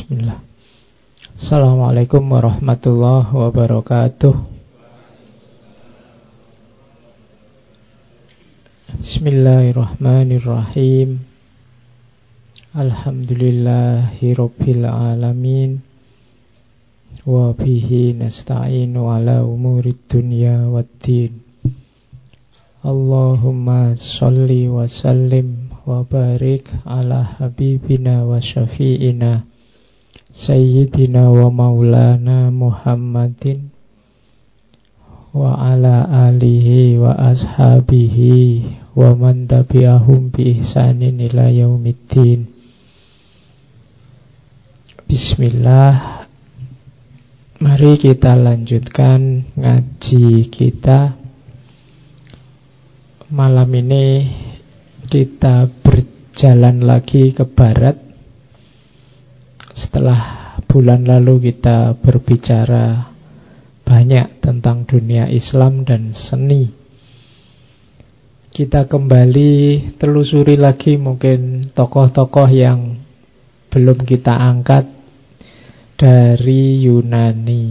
Bismillah. Assalamualaikum warahmatullahi wabarakatuh. Bismillahirrahmanirrahim. Alhamdulillahi rabbil alamin. Wa bihi nasta'inu ala umurid dunya waddin. Allahumma sholli wa sallim wa barik ala habibina wa syafi'ina Sayyidina wa maulana Muhammadin wa ala alihi wa ashabihi wa man tabi'ahum bi ihsanin ila yaumiddin. Bismillah. Mari kita lanjutkan ngaji kita. Malam ini kita berjalan lagi ke barat. Setelah bulan lalu kita berbicara banyak tentang dunia Islam dan seni, kita kembali telusuri lagi mungkin tokoh-tokoh yang belum kita angkat dari Yunani.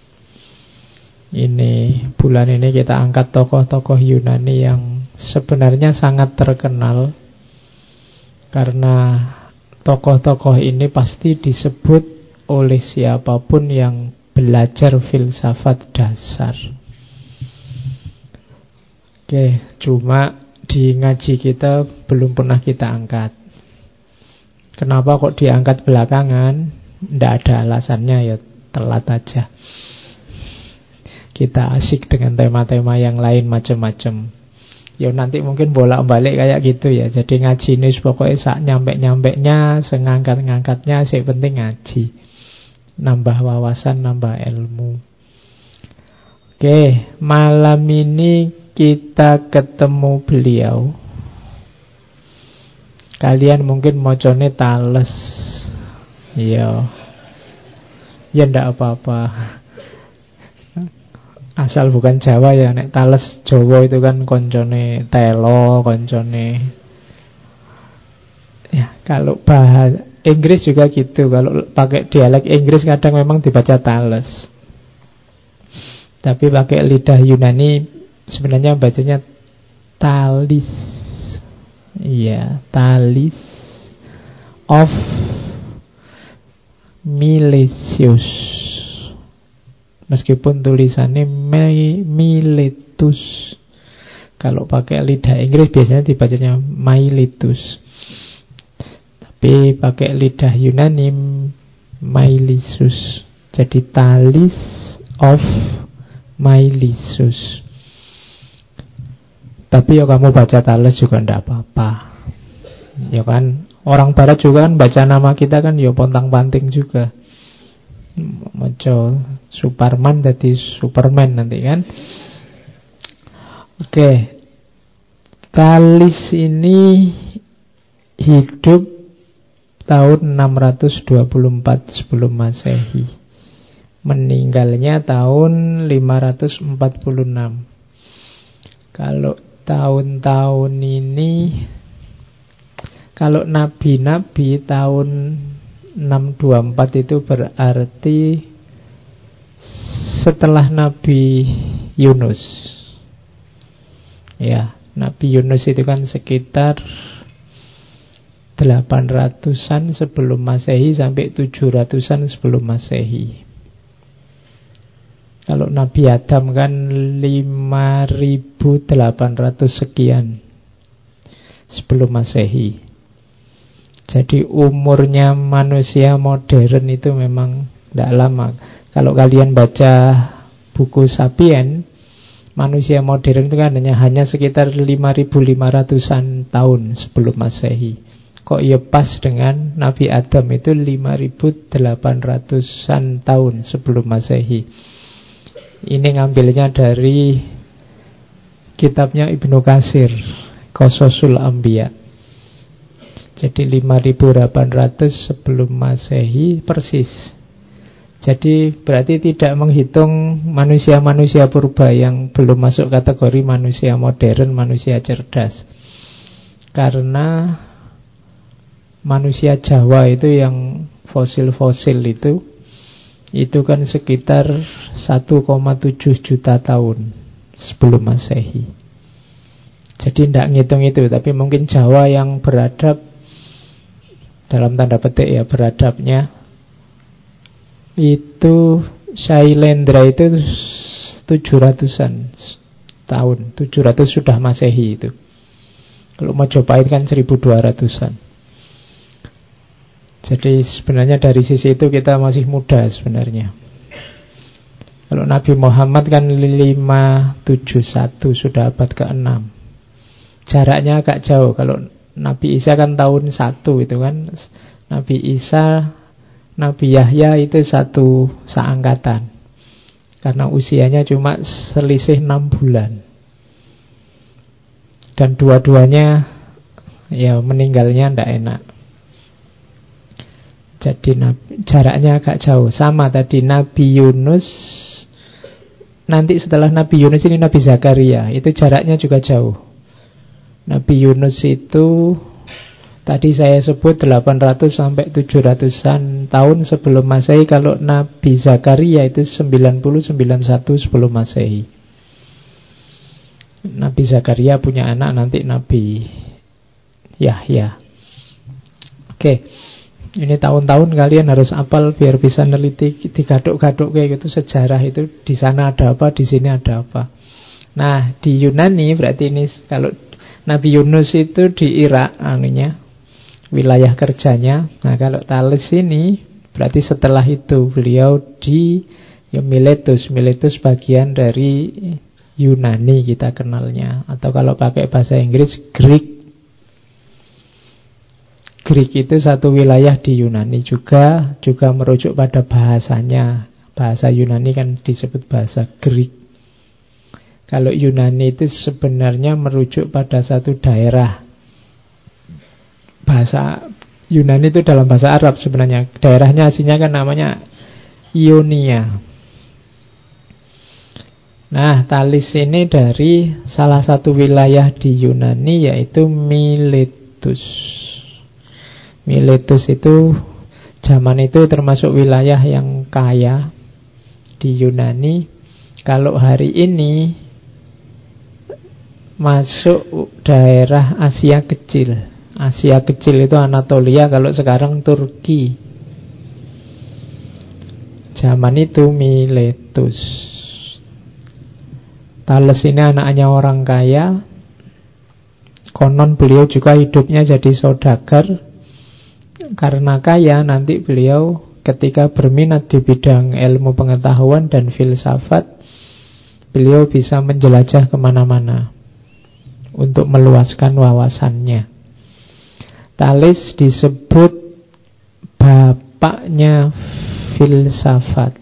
Ini bulan ini kita angkat tokoh-tokoh Yunani yang sebenarnya sangat terkenal, karena tokoh-tokoh ini pasti disebut oleh siapapun yang belajar filsafat dasar. Oke, cuma di ngaji kita belum pernah kita angkat. Kenapa kok diangkat belakangan? Tidak ada alasannya, ya telat aja. Kita asik dengan tema-tema yang lain macam-macam. Ya nanti mungkin bolak-balik kayak gitu ya. Jadi ngaji ini pokoknya sak nyampe-nyampeknya, sengangkat-ngangkatnya, sih penting ngaji. Nambah wawasan, nambah ilmu. Oke, malam ini kita ketemu beliau. Kalian mungkin mocone Thales. Iya. Ya ndak apa-apa. Asal bukan Jawa ya, nek Thales Jawa itu kan koncone telo, koncone. Ya, kalau bahasa Inggris juga gitu. Kalau pakai dialek Inggris kadang memang dibaca Thales. Tapi pakai lidah Yunani sebenarnya bacanya Thalis. Iya, Thalis of Milesius. Meskipun tulisannya Miletus. Kalau pakai lidah Inggris biasanya dibacanya Miletus. Tapi pakai lidah Yunani Milesus. Jadi Thalis of Milesus. Tapi ya kamu baca Thales juga tidak apa-apa. Ya kan, orang barat juga kan baca nama kita kan ya pontang-panting juga. Maco Superman jadi Superman nanti kan. Oke. Thalis ini hidup tahun 624 sebelum Masehi. Meninggalnya tahun 546. Kalau tahun-tahun ini, kalau nabi-nabi tahun 624 itu berarti setelah Nabi Yunus. Ya, Nabi Yunus itu kan sekitar 800-an sebelum Masehi sampai 700-an sebelum Masehi. Kalau Nabi Adam kan 5800 sekian sebelum Masehi. Jadi umurnya manusia modern itu memang tidak lama. Kalau kalian baca buku Sapien, manusia modern itu kan hanya sekitar 5500-an tahun sebelum Masehi. Kok ya pas dengan Nabi Adam itu 5800-an tahun sebelum Masehi. Ini ngambilnya dari kitabnya Ibnu Katsir, Qasasul Anbiya. Jadi 5800 sebelum Masehi persis. Jadi berarti tidak menghitung manusia-manusia purba yang belum masuk kategori manusia modern, manusia cerdas. Karena manusia Jawa itu yang fosil-fosil itu kan sekitar 1,7 juta tahun sebelum Masehi. Jadi tidak ngitung itu, tapi mungkin Jawa yang beradab, dalam tanda petik ya beradabnya, itu Shailendra itu 700-an tahun, 700 sudah Masehi itu. Kalau Majapahit kan 1200-an. Jadi sebenarnya dari sisi itu kita masih muda sebenarnya. Kalau Nabi Muhammad kan 571, sudah abad ke-6. Jaraknya agak jauh. Kalau Nabi Isa kan tahun 1 itu kan. Nabi Isa, Nabi Yahya itu satu seangkatan. Karena usianya cuma selisih 6 bulan. Dan dua-duanya ya meninggalnya tidak enak. Jadi jaraknya agak jauh. Sama tadi Nabi Yunus, nanti setelah Nabi Yunus ini Nabi Zakaria, itu jaraknya juga jauh. Nabi Yunus itu tadi saya sebut 800 sampai 700-an tahun sebelum Masehi. Kalau Nabi Zakaria itu 90-91 sebelum Masehi. Nabi Zakaria punya anak nanti Nabi Yahya. Oke. Ini tahun-tahun kalian harus hafal biar bisa neliti, digaduk-gaduk kayak gitu sejarah itu, di sana ada apa, di sini ada apa. Nah, di Yunani berarti ini kalau Nabi Yunus itu di Irak wilayah kerjanya. Nah, kalau Thales ini berarti setelah itu beliau di Miletus. Miletus bagian dari Yunani kita kenalnya, atau kalau pakai bahasa Inggris Greek. Greek itu satu wilayah di Yunani juga merujuk pada bahasanya. Bahasa Yunani kan disebut bahasa Greek. Kalau Yunani itu sebenarnya merujuk pada satu daerah. Bahasa Yunani itu dalam bahasa Arab sebenarnya. Daerahnya aslinya kan namanya Ionia. Nah, Thales ini dari salah satu wilayah di Yunani, yaitu Miletus. Miletus itu zaman itu termasuk wilayah yang kaya di Yunani. Kalau hari ini masuk daerah Asia Kecil. Asia Kecil itu Anatolia, kalau sekarang Turki. Zaman itu Miletus. Thales ini anaknya orang kaya. Konon beliau juga hidupnya jadi saudagar. Karena kaya, nanti beliau ketika berminat di bidang ilmu pengetahuan dan filsafat, beliau bisa menjelajah kemana-mana untuk meluaskan wawasannya. Thales disebut bapaknya filsafat.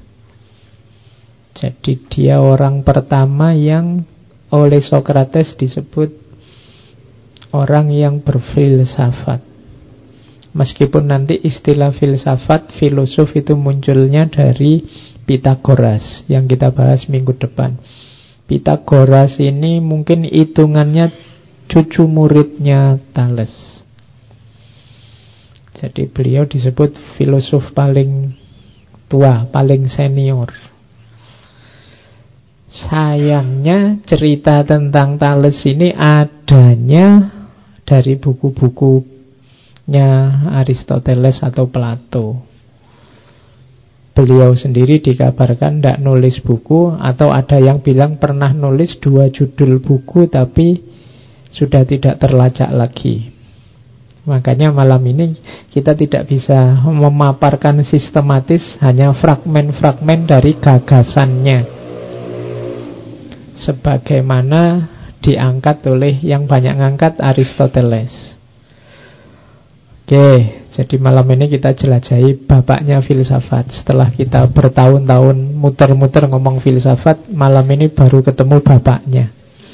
Jadi dia orang pertama yang oleh Socrates disebut orang yang berfilsafat. Meskipun nanti istilah filsafat, filosof itu munculnya dari Pythagoras yang kita bahas minggu depan. Pythagoras ini mungkin hitungannya cucu muridnya Thales. Jadi beliau disebut filosof paling tua, paling senior. Sayangnya cerita tentang Thales ini adanya dari buku-bukunya Aristoteles atau Plato. Beliau sendiri dikabarkan tidak nulis buku, atau ada yang bilang pernah nulis 2 judul buku tapi sudah tidak terlacak lagi. Makanya malam ini kita tidak bisa memaparkan sistematis, hanya fragmen-fragmen dari gagasannya sebagaimana diangkat oleh yang banyak ngangkat Aristoteles. Oke, jadi malam ini kita jelajahi bapaknya filsafat. Setelah kita bertahun-tahun muter-muter ngomong filsafat, malam ini baru ketemu bapaknya.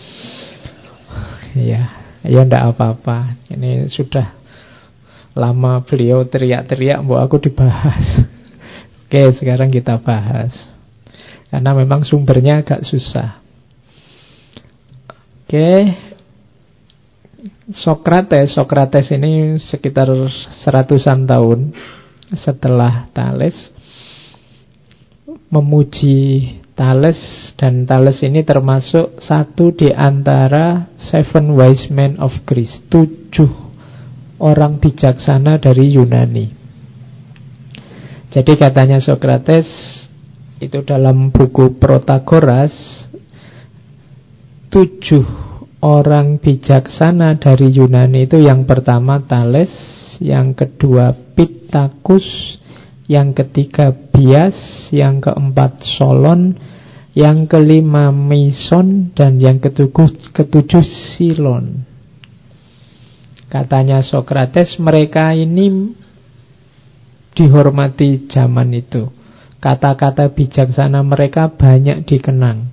Ya enggak apa-apa. Ini sudah lama beliau teriak-teriak, "Mbok aku dibahas." Oke, sekarang kita bahas. Karena memang sumbernya agak susah. Oke, Socrates ini sekitar 100-an tahun setelah Thales, memuji Thales, dan Thales ini termasuk satu di antara 7 wise men of Greece, 7 orang bijaksana dari Yunani. Jadi katanya Socrates itu dalam buku Protagoras, 7 orang bijaksana dari Yunani itu yang pertama Thales, yang kedua Pittacus, yang ketiga Bias, yang keempat Solon, yang kelima Meson, dan yang ketujuh Silon. Katanya Socrates, mereka ini dihormati zaman itu. Kata-kata bijaksana mereka banyak dikenang.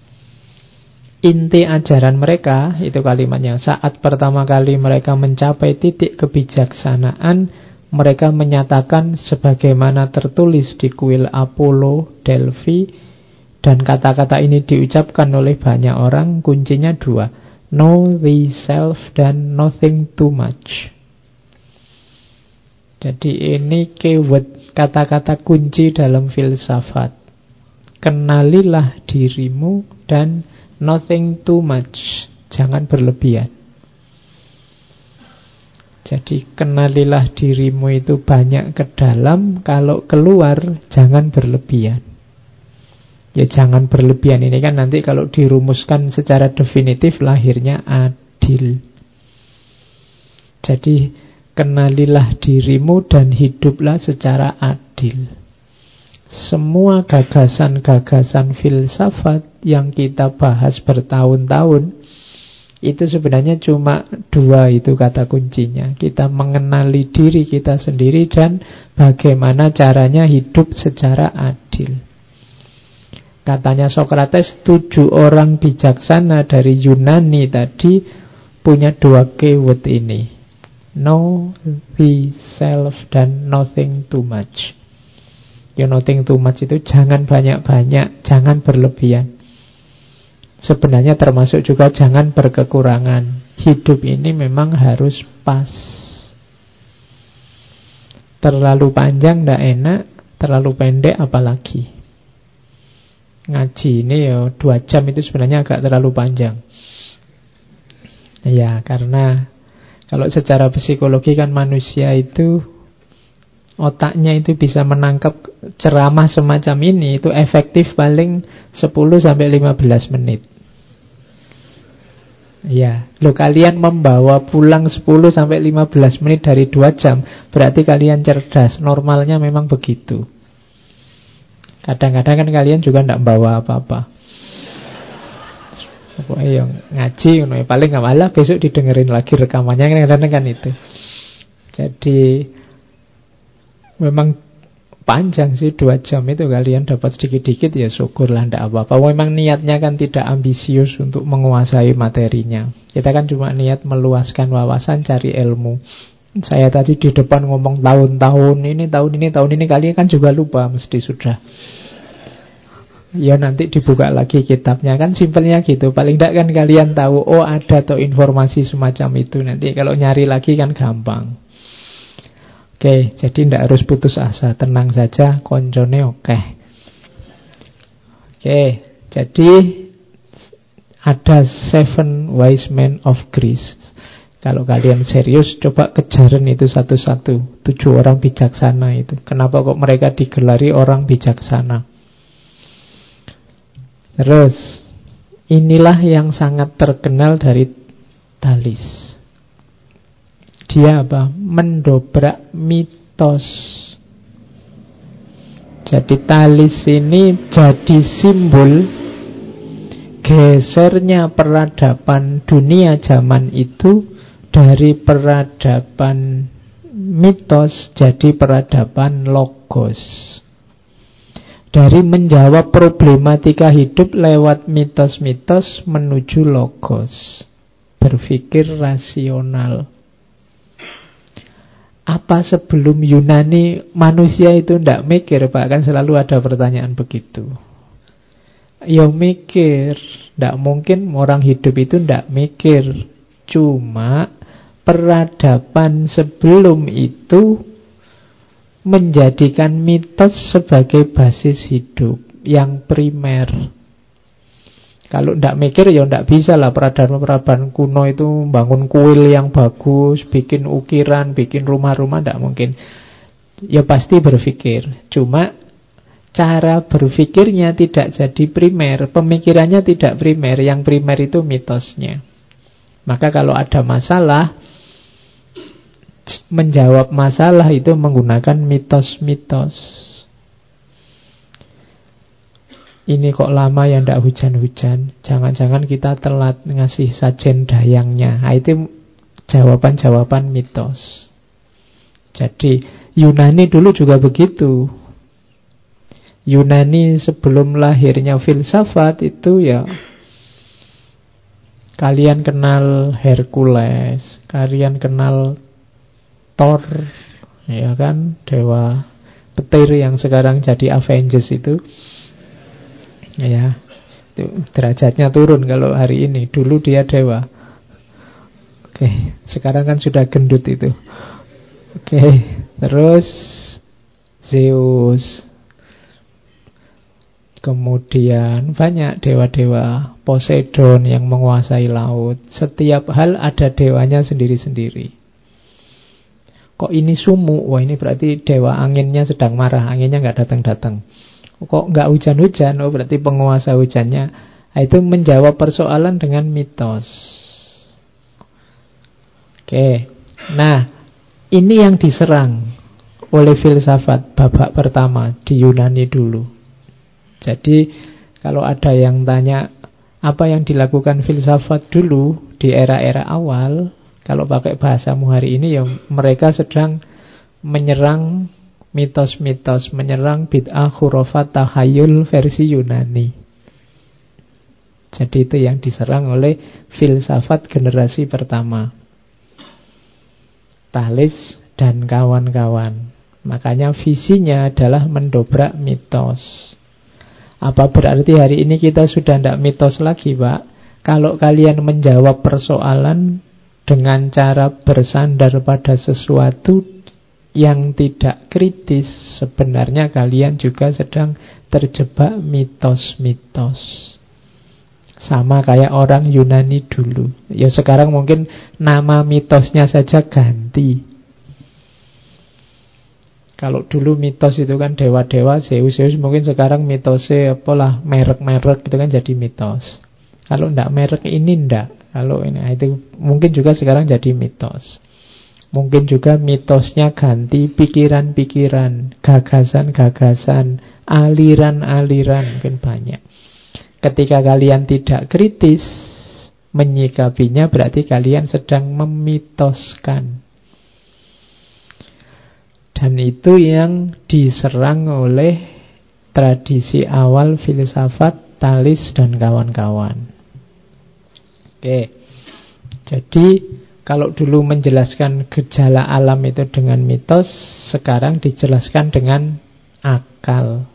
Inti ajaran mereka, itu kalimatnya, saat pertama kali mereka mencapai titik kebijaksanaan, mereka menyatakan sebagaimana tertulis di kuil Apollo, Delphi, dan kata-kata ini diucapkan oleh banyak orang, kuncinya 2, know thyself dan nothing too much. Jadi ini keyword, kata-kata kunci dalam filsafat. Kenalilah dirimu dan nothing too much, jangan berlebihan. Jadi kenalilah dirimu itu banyak ke dalam, kalau keluar jangan berlebihan. Ya jangan berlebihan ini kan nanti kalau dirumuskan secara definitif lahirnya adil. Jadi kenalilah dirimu dan hiduplah secara adil. Semua gagasan-gagasan filsafat yang kita bahas bertahun-tahun itu sebenarnya cuma 2 itu kata kuncinya. Kita mengenali diri kita sendiri dan bagaimana caranya hidup secara adil. Katanya Socrates, 7 orang bijaksana dari Yunani tadi punya 2 keyword ini, know thyself dan nothing too much. Ya nothing too much itu jangan banyak-banyak, jangan berlebihan. Sebenarnya termasuk juga jangan berkekurangan. Hidup ini memang harus pas. Terlalu panjang tidak enak, terlalu pendek apalagi. Ngaji ini ya 2 jam itu sebenarnya agak terlalu panjang. Ya karena kalau secara psikologi kan manusia itu otaknya itu bisa menangkap ceramah semacam ini itu efektif paling 10-15 menit. Ya, lo kalian membawa pulang 10-15 menit dari 2 jam, berarti kalian cerdas. Normalnya memang begitu. Kadang-kadang kan kalian juga tidak bawa apa-apa. Pokoknya yang ngaji, paling nggak malah besok didengerin lagi rekamannya kadang-kadang kan itu. Jadi memang panjang sih 2 jam itu, kalian dapat sedikit-dikit ya syukurlah, tidak apa-apa. Memang niatnya kan tidak ambisius untuk menguasai materinya. Kita kan cuma niat meluaskan wawasan, cari ilmu. Saya tadi di depan ngomong tahun ini, kalian kan juga lupa mesti sudah. Ya nanti dibuka lagi kitabnya, kan simpelnya gitu. Paling tidak kan kalian tahu, oh ada tuh informasi semacam itu. Nanti kalau nyari lagi kan gampang. Oke, jadi tidak harus putus asa, tenang saja, koncone oke. Oke, jadi ada 7 wise men of Greece. Kalau kalian serius, coba kejarin itu satu-satu. 7 orang bijaksana itu. Kenapa kok mereka digelari orang bijaksana? Terus, inilah yang sangat terkenal dari Thales. Dia apa? Mendobrak mitos. Jadi Thales ini jadi simbol gesernya peradaban dunia zaman itu dari peradaban mitos jadi peradaban logos. Dari menjawab problematika hidup lewat mitos-mitos menuju logos. Berpikir rasional. Apa sebelum Yunani manusia itu tidak mikir, Pak? Kan selalu ada pertanyaan begitu. Ya mikir. Tidak mungkin orang hidup itu tidak mikir. Cuma peradaban sebelum itu menjadikan mitos sebagai basis hidup yang primer. Kalau tidak mikir ya tidak bisa lah. Peradaban-peradaban kuno itu bangun kuil yang bagus, bikin ukiran, bikin rumah-rumah, tidak mungkin. Ya pasti berpikir. Cuma cara berpikirnya tidak jadi primer. Pemikirannya tidak primer. Yang primer itu mitosnya. Maka kalau ada masalah, menjawab masalah itu menggunakan mitos-mitos. Ini kok lama ya ndak hujan-hujan. Jangan-jangan kita telat ngasih sajen dayangnya. Nah, itu jawaban-jawaban mitos. Jadi Yunani dulu juga begitu. Yunani sebelum lahirnya filsafat itu ya, kalian kenal Hercules, kalian kenal Thor, ya kan, dewa petir yang sekarang jadi Avengers itu. Ya, itu derajatnya turun kalau hari ini. Dulu dia dewa. Oke, sekarang kan sudah gendut itu. Oke, terus Zeus. Kemudian banyak dewa-dewa, Poseidon yang menguasai laut. Setiap hal ada dewanya sendiri-sendiri. Kok ini sumu? Wah, ini berarti dewa anginnya sedang marah. Anginnya nggak datang-datang. Kok nggak hujan-hujan? Oh, berarti penguasa hujannya. Nah, itu menjawab persoalan dengan mitos. Oke. Nah, ini yang diserang oleh filsafat babak pertama di Yunani dulu. Jadi, kalau ada yang tanya apa yang dilakukan filsafat dulu di era-era awal, kalau pakai bahasamu hari ini, ya mereka sedang menyerang mitos-mitos, menyerang bid'ah, khurafat, tahayul versi Yunani. Jadi itu yang diserang oleh filsafat generasi pertama, Thales dan kawan-kawan. Makanya visinya adalah mendobrak mitos. Apa berarti hari ini kita sudah tidak mitos lagi, Pak? Kalau kalian menjawab persoalan dengan cara bersandar pada sesuatu yang tidak kritis, sebenarnya kalian juga sedang terjebak mitos-mitos. Sama kayak orang Yunani dulu. Ya sekarang mungkin nama mitosnya saja ganti. Kalau dulu mitos itu kan dewa-dewa, Zeus, mungkin sekarang mitosnya apalah merek-merek itu kan jadi mitos. Kalau ndak merek ini ndak. Kalau ini itu mungkin juga sekarang jadi mitos. Mungkin juga mitosnya ganti pikiran-pikiran, gagasan-gagasan, aliran-aliran, mungkin banyak. Ketika kalian tidak kritis menyikapinya, berarti kalian sedang memitoskan. Dan itu yang diserang oleh tradisi awal filsafat Thales dan kawan-kawan. Oke, jadi kalau dulu menjelaskan gejala alam itu dengan mitos, sekarang dijelaskan dengan akal.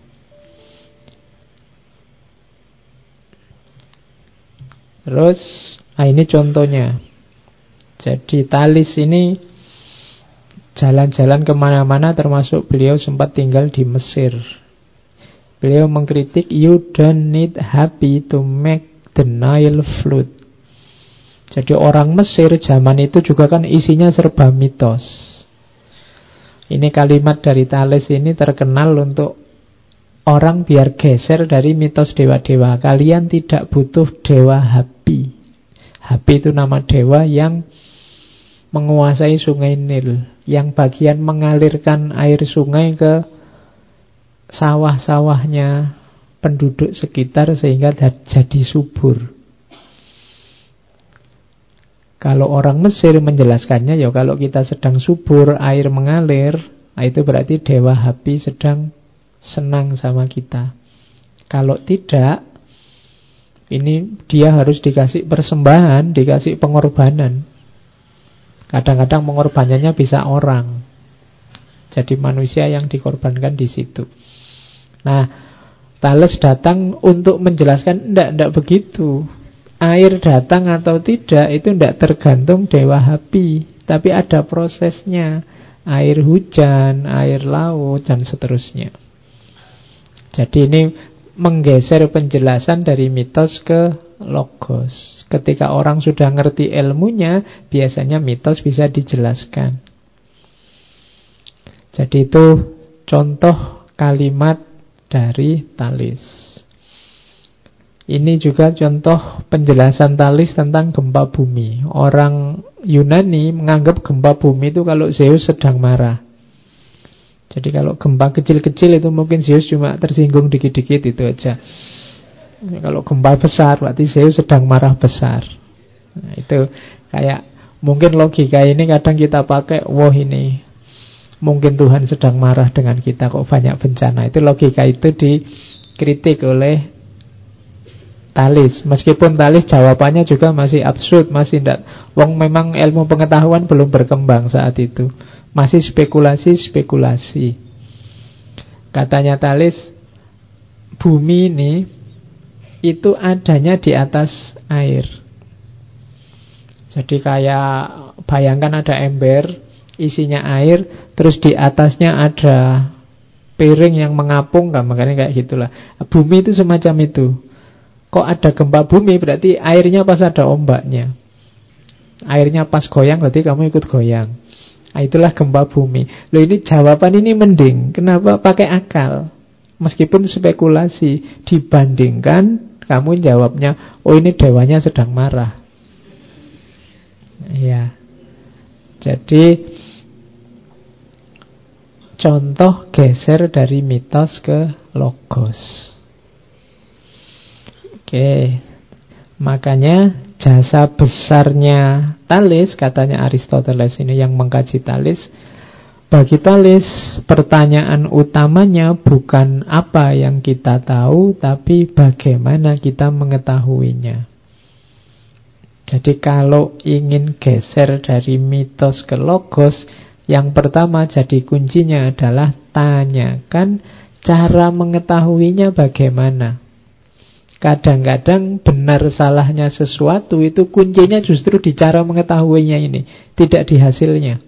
Terus, nah ini contohnya. Jadi Thales ini jalan-jalan kemana-mana, termasuk beliau sempat tinggal di Mesir. Beliau mengkritik, you don't need happy to make the Nile flood. Jadi orang Mesir zaman itu juga kan isinya serba mitos. Ini kalimat dari Thales ini terkenal untuk orang biar geser dari mitos dewa-dewa. Kalian tidak butuh dewa Hapi. Hapi itu nama dewa yang menguasai sungai Nil, yang bagian mengalirkan air sungai ke sawah-sawahnya penduduk sekitar sehingga jadi subur. Kalau orang Mesir menjelaskannya, ya kalau kita sedang subur, air mengalir, nah itu berarti dewa Hapi sedang senang sama kita. Kalau tidak, ini dia harus dikasih persembahan, dikasih pengorbanan. Kadang-kadang pengorbanannya bisa orang. Jadi manusia yang dikorbankan di situ. Nah, Thales datang untuk menjelaskan, enggak begitu. Air datang atau tidak itu tidak tergantung dewa Hapi, tapi ada prosesnya. air hujan, air laut, dan seterusnya. Jadi ini menggeser penjelasan dari mitos ke logos. Ketika orang sudah ngerti ilmunya, biasanya mitos bisa dijelaskan. Jadi itu contoh kalimat dari Thales. Ini juga contoh penjelasan Thales tentang gempa bumi. Orang Yunani menganggap gempa bumi itu kalau Zeus sedang marah. Jadi kalau gempa kecil-kecil itu mungkin Zeus cuma tersinggung dikit-dikit itu aja. Kalau gempa besar berarti Zeus sedang marah besar. Nah, itu kayak mungkin logika ini kadang kita pakai, wah ini mungkin Tuhan sedang marah dengan kita kok banyak bencana. Itu logika itu dikritik oleh Thales. Meskipun Thales jawabannya juga masih absurd, masih tidak. Wong memang ilmu pengetahuan belum berkembang saat itu. Masih spekulasi. Katanya Thales, bumi ini itu adanya di atas air. Jadi kayak bayangkan ada ember, isinya air, terus di atasnya ada piring yang mengapung, kan? Makanya kayak gitulah. Bumi itu semacam itu. Kok ada gempa bumi berarti airnya pas ada ombaknya. Airnya pas goyang berarti kamu ikut goyang. Nah, itulah gempa bumi. Loh, ini jawaban ini mending. Kenapa pakai akal? Meskipun spekulasi, dibandingkan kamu jawabnya, oh ini dewanya sedang marah. Ya. Jadi contoh geser dari mitos ke logos. Oke, makanya jasa besarnya Thales, katanya Aristoteles ini yang mengkaji Thales. Bagi Thales, pertanyaan utamanya bukan apa yang kita tahu, tapi bagaimana kita mengetahuinya. Jadi kalau ingin geser dari mitos ke logos, yang pertama jadi kuncinya adalah tanyakan cara mengetahuinya bagaimana. Kadang-kadang benar salahnya sesuatu itu kuncinya justru di cara mengetahuinya ini, tidak di hasilnya.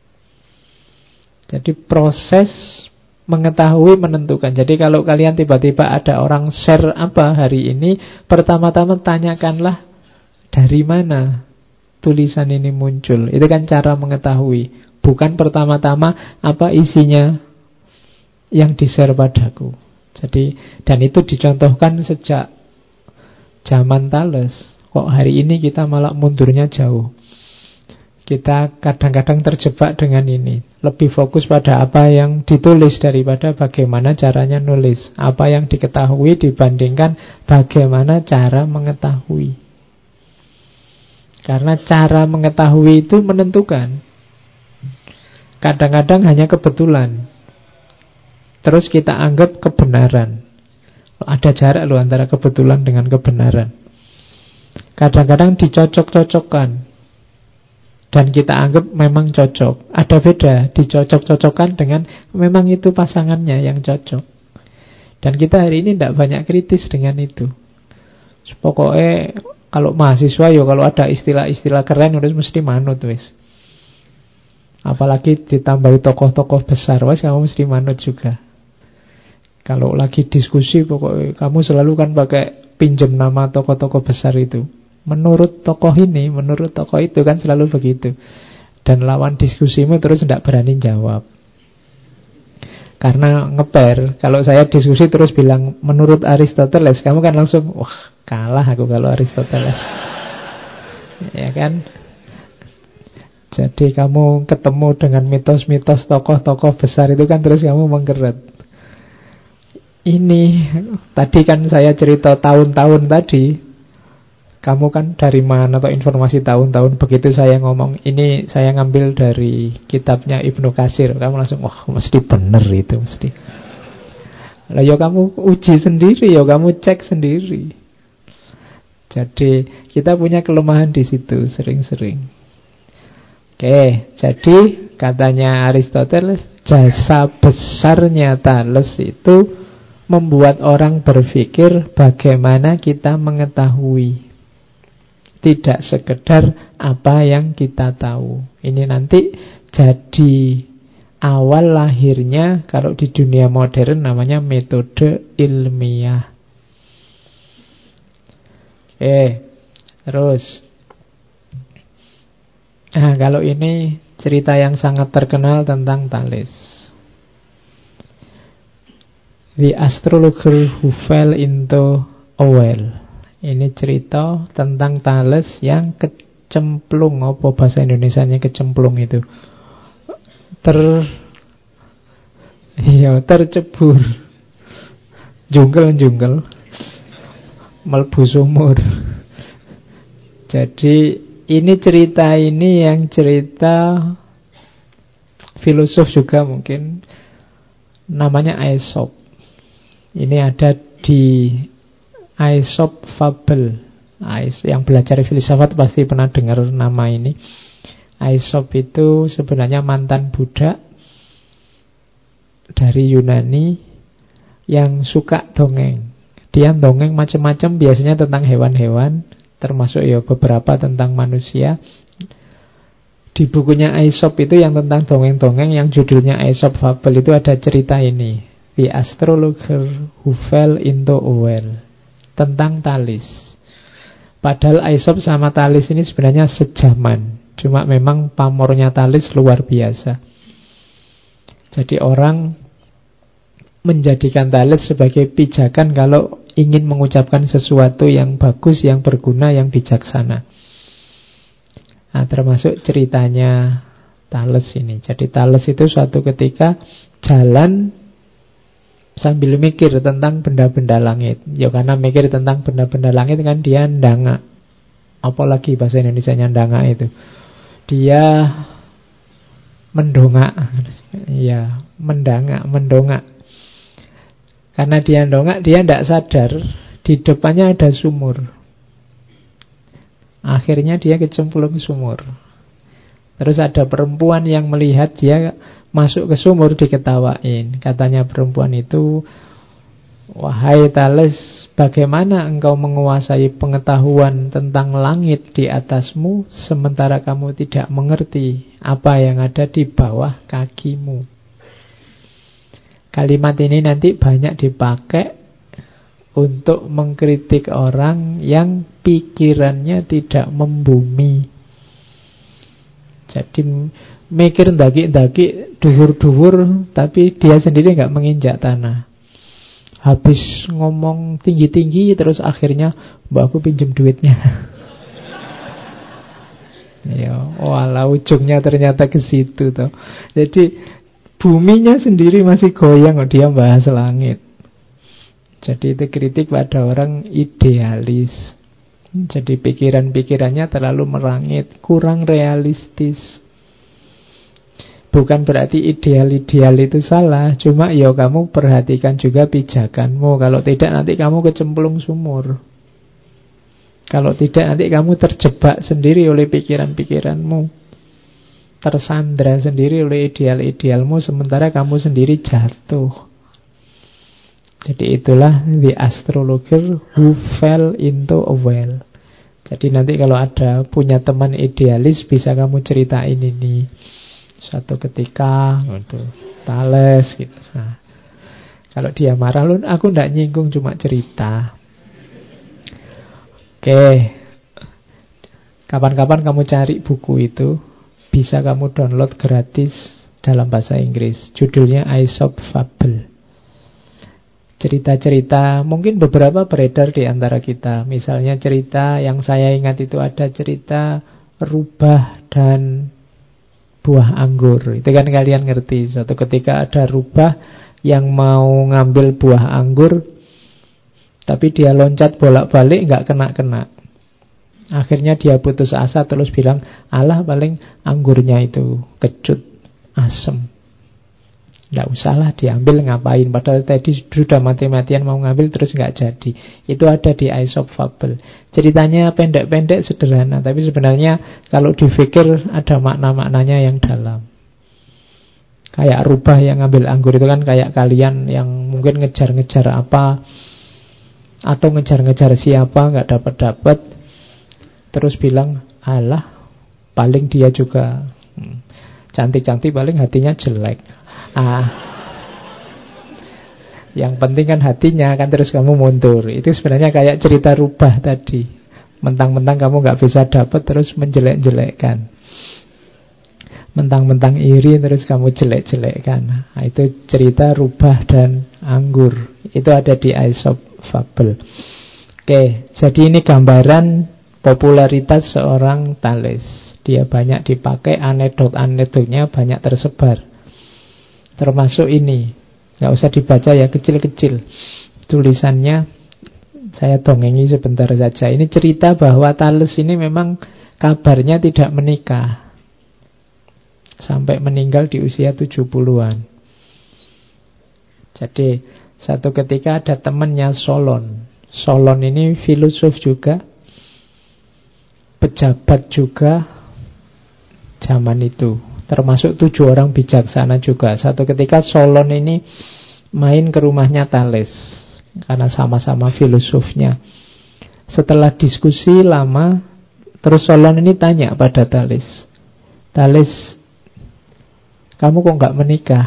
Jadi proses mengetahui menentukan. Jadi kalau kalian tiba-tiba ada orang share apa hari ini, pertama-tama tanyakanlah dari mana tulisan ini muncul. Itu kan cara mengetahui. Bukan pertama-tama apa isinya yang di-share padaku. Jadi, dan itu dicontohkan sejak zaman Thales. Kok hari ini kita malah mundurnya jauh. Kita kadang-kadang terjebak dengan ini. Lebih fokus pada apa yang ditulis daripada bagaimana caranya nulis. Apa yang diketahui dibandingkan bagaimana cara mengetahui. Karena cara mengetahui itu menentukan. Kadang-kadang hanya kebetulan. Terus kita anggap kebenaran. Ada jarak loh antara kebetulan dengan kebenaran. Kadang-kadang dicocok-cocokkan dan kita anggap memang cocok. Ada beda, dicocok-cocokkan dengan memang itu pasangannya yang cocok. Dan kita hari ini tidak banyak kritis dengan itu. Pokoknya kalau mahasiswa ya kalau ada istilah-istilah keren udah mesti manut wis. Apalagi ditambahi tokoh-tokoh besar, wis kamu mesti manut juga. Kalau lagi diskusi pokoknya kamu selalu kan pakai pinjam nama tokoh-tokoh besar itu. Menurut tokoh ini, menurut tokoh itu, kan selalu begitu. Dan lawan diskusimu terus tidak berani jawab. Karena ngeper. Kalau saya diskusi terus bilang menurut Aristoteles, kamu kan langsung wah kalah aku kalau Aristoteles. Ya kan? Jadi kamu ketemu dengan mitos-mitos tokoh-tokoh besar itu kan terus kamu mengkeret. Ini tadi kan saya cerita tahun-tahun tadi. Kamu kan dari mana atau informasi tahun-tahun. Begitu saya ngomong ini saya ngambil dari kitabnya Ibnu Katsir, kamu langsung wah mesti bener itu mesti. Lah ya kamu uji sendiri, ya kamu cek sendiri. Jadi kita punya kelemahan di situ sering-sering. Oke, jadi katanya Aristoteles, jasa besarnya Thales itu membuat orang berpikir bagaimana kita mengetahui. Tidak sekedar apa yang kita tahu. Ini nanti jadi awal lahirnya kalau di dunia modern namanya metode ilmiah. Terus. Nah, kalau ini cerita yang sangat terkenal tentang Thales. The Astrologer Who Fell into a Well. Ini cerita tentang Thales yang kecemplung. Apa bahasa Indonesianya kecemplung itu? Tercebur. Jungkel mlebu sumur. Jadi ini cerita ini yang cerita filosof juga mungkin, namanya Aesop. Ini ada di Aesop Fable. Yang belajar filsafat pasti pernah dengar nama ini. Aesop itu sebenarnya mantan budak dari Yunani yang suka dongeng. Dia dongeng macam-macam, biasanya tentang hewan-hewan, termasuk ya beberapa tentang manusia. Di bukunya Aesop itu yang tentang dongeng-dongeng, yang judulnya Aesop Fable itu ada cerita ini, The Astrologer Who Fell into a Well, tentang Thales. Padahal Aesop sama Thales ini sebenarnya sejaman, cuma memang pamornya Thales luar biasa. Jadi orang menjadikan Thales sebagai pijakan kalau ingin mengucapkan sesuatu yang bagus, yang berguna, yang bijaksana. Nah, termasuk ceritanya Thales ini. Jadi Thales itu suatu ketika jalan sambil mikir tentang benda-benda langit. Ya karena mikir tentang benda-benda langit kan dia ndanga. Apalagi bahasa Indonesianya ndanga itu. Dia mendongak. Ya, mendongak. Karena dia ndongak, dia tidak sadar di depannya ada sumur. Akhirnya dia kecemplung sumur. Terus ada perempuan yang melihat dia masuk ke sumur, diketawain. Katanya perempuan itu, "Wahai Thales, bagaimana engkau menguasai pengetahuan tentang langit di atasmu, sementara kamu tidak mengerti apa yang ada di bawah kakimu?" Kalimat ini nanti banyak dipakai untuk mengkritik orang yang pikirannya tidak membumi. Jadi mikir ndaki-ndaki, duhur-duhur, tapi dia sendiri nggak menginjak tanah. Habis ngomong tinggi-tinggi, terus akhirnya, "Mbak, aku pinjem duitnya." Ya, walah, ujungnya ternyata ke situ toh. Jadi buminya sendiri masih goyang, dia bahas langit. Jadi itu kritik pada orang idealis. Jadi pikiran-pikirannya terlalu merangit, kurang realistis. Bukan berarti ideal-ideal itu salah, cuma ya kamu perhatikan juga pijakanmu. Kalau tidak nanti kamu kecemplung sumur. Kalau tidak nanti kamu terjebak sendiri oleh pikiran-pikiranmu, tersandra sendiri oleh ideal-idealmu, sementara kamu sendiri jatuh. Jadi itulah The Astrologer Who Fell into a Well. Jadi nanti kalau ada punya teman idealis, bisa kamu ceritain ini. Suatu ketika Thales gitu. Nah, kalau dia marah, "Lu, aku ndak nyinggung, cuma cerita." Oke. Kapan-kapan kamu cari buku itu, bisa kamu download gratis dalam bahasa Inggris. Judulnya Aesop Fable. Cerita-cerita, mungkin beberapa beredar di antara kita. Misalnya cerita yang saya ingat itu ada cerita rubah dan buah anggur. Itu kan kalian ngerti. Suatu ketika ada rubah yang mau ngambil buah anggur, tapi dia loncat bolak-balik nggak kena-kena. Akhirnya dia putus asa, terus bilang, "Alah, paling anggurnya itu kecut, asem. Nggak usahlah diambil, ngapain. Padahal tadi sudah mati-matian mau ngambil, terus nggak jadi." Itu ada di Aesop Fable. Ceritanya pendek-pendek, sederhana, tapi sebenarnya kalau dipikir ada makna-maknanya yang dalam. Kayak rubah yang ngambil anggur itu kan kayak kalian yang mungkin ngejar-ngejar apa, atau ngejar-ngejar siapa, nggak dapat-dapat, terus bilang, "Alah, paling dia juga Cantik-cantik paling hatinya jelek. Yang penting kan hatinya, kan terus kamu mundur. Itu sebenarnya kayak cerita rubah tadi. Mentang-mentang kamu gak bisa dapat, terus menjelek-jelekkan. Mentang-mentang iri, terus kamu jelek-jelekkan. Nah, itu cerita rubah dan anggur. Itu ada di Aesop Fable. Oke, jadi ini gambaran popularitas seorang Thales. Dia banyak dipakai, anekdot-anekdotnya banyak tersebar. Termasuk ini. Gak usah dibaca ya, kecil-kecil. Tulisannya saya dongengi sebentar saja. Ini cerita bahwa Thales ini memang kabarnya tidak menikah. Sampai meninggal di usia 70-an. Jadi satu ketika ada temannya Solon. Solon ini filosof juga, pejabat juga zaman itu. Termasuk 7 orang bijaksana juga. Satu ketika Solon ini main ke rumahnya Thales. Karena sama-sama filosofnya. Setelah diskusi lama, terus Solon ini tanya pada Thales, Thales, kamu kok gak menikah?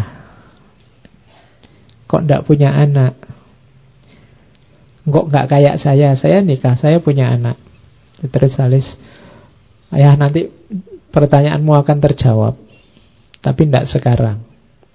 Kok gak punya anak? Kok gak kayak saya nikah, saya punya anak. Terus Thales, ya nanti pertanyaanmu akan terjawab, tapi tidak sekarang.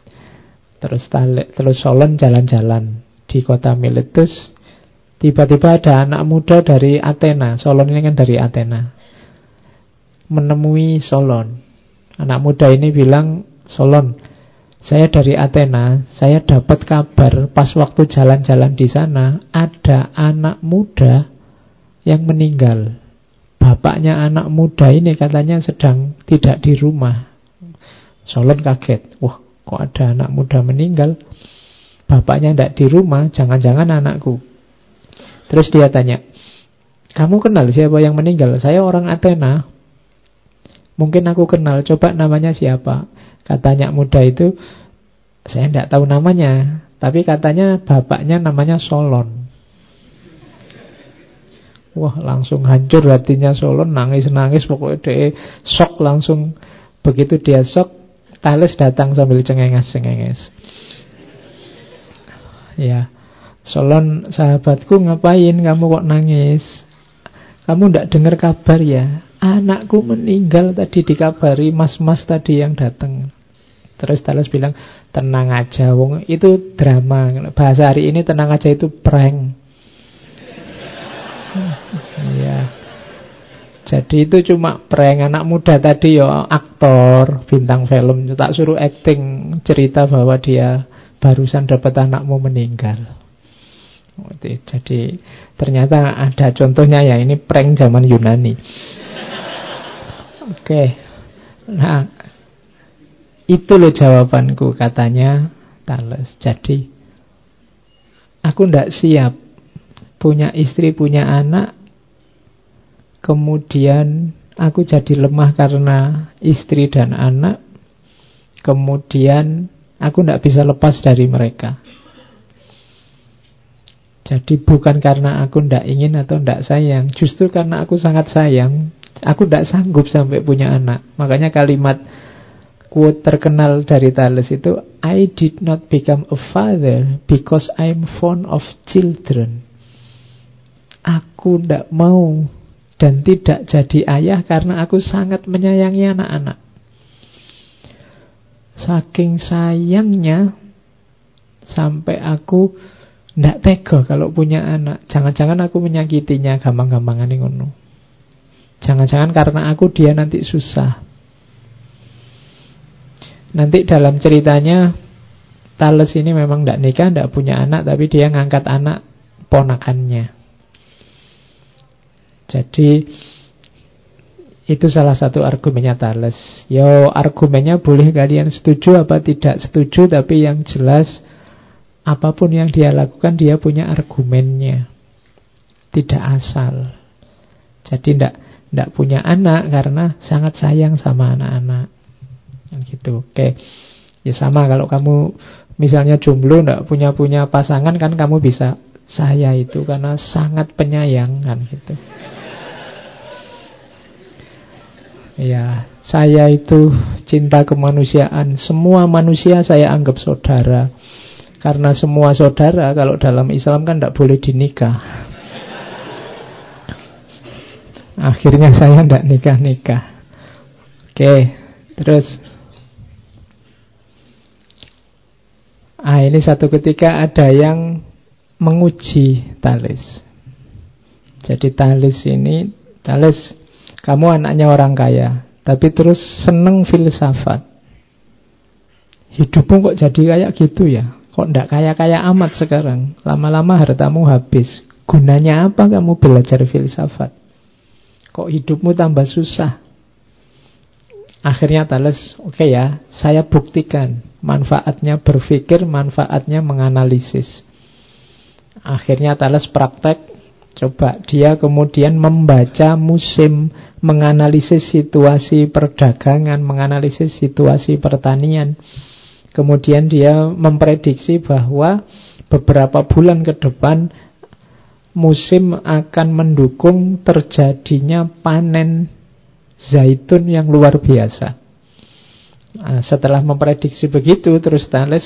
Terus Solon jalan-jalan di kota Miletus. Tiba-tiba ada anak muda dari Athena. Solon ini kan dari Athena, menemui Solon. Anak muda ini bilang, Solon, saya dari Athena. Saya dapat kabar pas waktu jalan-jalan di sana, ada anak muda yang meninggal. Bapaknya anak muda ini katanya sedang tidak di rumah. Solon kaget. Wah, kok ada anak muda meninggal? Bapaknya tidak di rumah, jangan-jangan anakku. Terus dia tanya, kamu kenal siapa yang meninggal? Saya orang Athena. Mungkin aku kenal, coba namanya siapa? Katanya muda itu, saya tidak tahu namanya, tapi katanya bapaknya namanya Solon. Wah, langsung hancur hatinya Solon, nangis-nangis, pokoknya dia shock langsung. Begitu dia shock, Thales datang sambil cengenges-cengenges. Ya, Solon, sahabatku, ngapain kamu kok nangis? Kamu tidak dengar kabar ya? Anakku meninggal tadi, dikabari mas-mas tadi yang datang. Terus Thales bilang, tenang aja, wong itu drama. Bahasa hari ini tenang aja itu prank. Ya. Jadi itu cuma prank. Anak muda tadi ya aktor, bintang film. Tak suruh acting cerita bahwa dia barusan dapat anakmu meninggal. Jadi ternyata ada contohnya ya, ini prank zaman Yunani. Oke. Nah, itu loh jawabanku, katanya Thales. Jadi aku tidak siap punya istri, punya anak, kemudian aku jadi lemah karena istri dan anak, kemudian aku tidak bisa lepas dari mereka. Jadi bukan karena aku tidak ingin atau tidak sayang, justru karena aku sangat sayang, aku tidak sanggup sampai punya anak. Makanya kalimat quote terkenal dari Thales itu, I did not become a father because I'm fond of children. Aku tidak mau dan tidak jadi ayah karena aku sangat menyayangi anak-anak. Saking sayangnya sampai aku tidak tega kalau punya anak. Jangan-jangan aku menyakitinya, gampang-gampangan ngono. Jangan-jangan karena aku dia nanti susah. Nanti dalam ceritanya Thales ini memang tidak nikah, tidak punya anak, tapi dia ngangkat anak ponakannya. Jadi itu salah satu argumennya Thales. Yo, argumennya boleh kalian setuju apa tidak setuju, tapi yang jelas apapun yang dia lakukan dia punya argumennya, tidak asal. Jadi tidak punya anak karena sangat sayang sama anak-anak. Gitu. Oke. Ya sama kalau kamu misalnya jomblo, tidak punya pasangan, kan kamu bisa, saya itu karena sangat penyayang, kan gitu. Ya, saya itu cinta kemanusiaan. Semua manusia saya anggap saudara. Karena semua saudara, kalau dalam Islam kan tidak boleh dinikah. Akhirnya saya tidak nikah-nikah. Oke, terus ini satu ketika ada yang menguji Thales. Jadi Thales, kamu anaknya orang kaya, tapi terus seneng filsafat. Hidupmu kok jadi kayak gitu ya? Kok ndak kaya-kaya amat sekarang? Lama-lama hartamu habis. Gunanya apa kamu belajar filsafat? Kok hidupmu tambah susah? Akhirnya Thales, oke ya, saya buktikan manfaatnya berpikir, manfaatnya menganalisis. Akhirnya Thales praktek. Coba dia kemudian membaca musim, menganalisis situasi perdagangan, menganalisis situasi pertanian. Kemudian dia memprediksi bahwa beberapa bulan ke depan musim akan mendukung terjadinya panen zaitun yang luar biasa. Setelah memprediksi begitu, terus Thales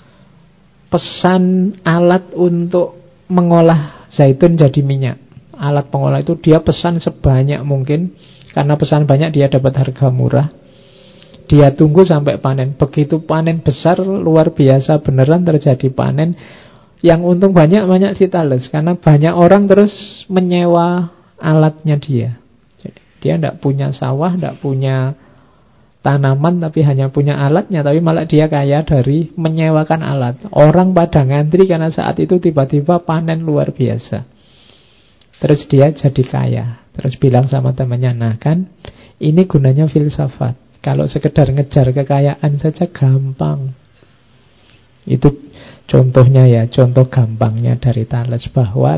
pesan alat untuk mengolah zaitun jadi minyak. Alat pengolah itu dia pesan sebanyak mungkin. Karena pesan banyak dia dapat harga murah. Dia tunggu sampai panen. Begitu panen besar, luar biasa, beneran terjadi panen. Yang untung banyak si Thales. Karena banyak orang terus menyewa alatnya dia. Dia tidak punya sawah, tidak punya tanaman, tapi hanya punya alatnya. Tapi malah dia kaya dari menyewakan alat. Orang pada ngantri karena saat itu tiba-tiba panen luar biasa. Terus dia jadi kaya. Terus bilang sama temannya, nah kan ini gunanya filsafat. Kalau sekedar ngejar kekayaan saja gampang. Itu contohnya ya, contoh gampangnya dari Thales. Bahwa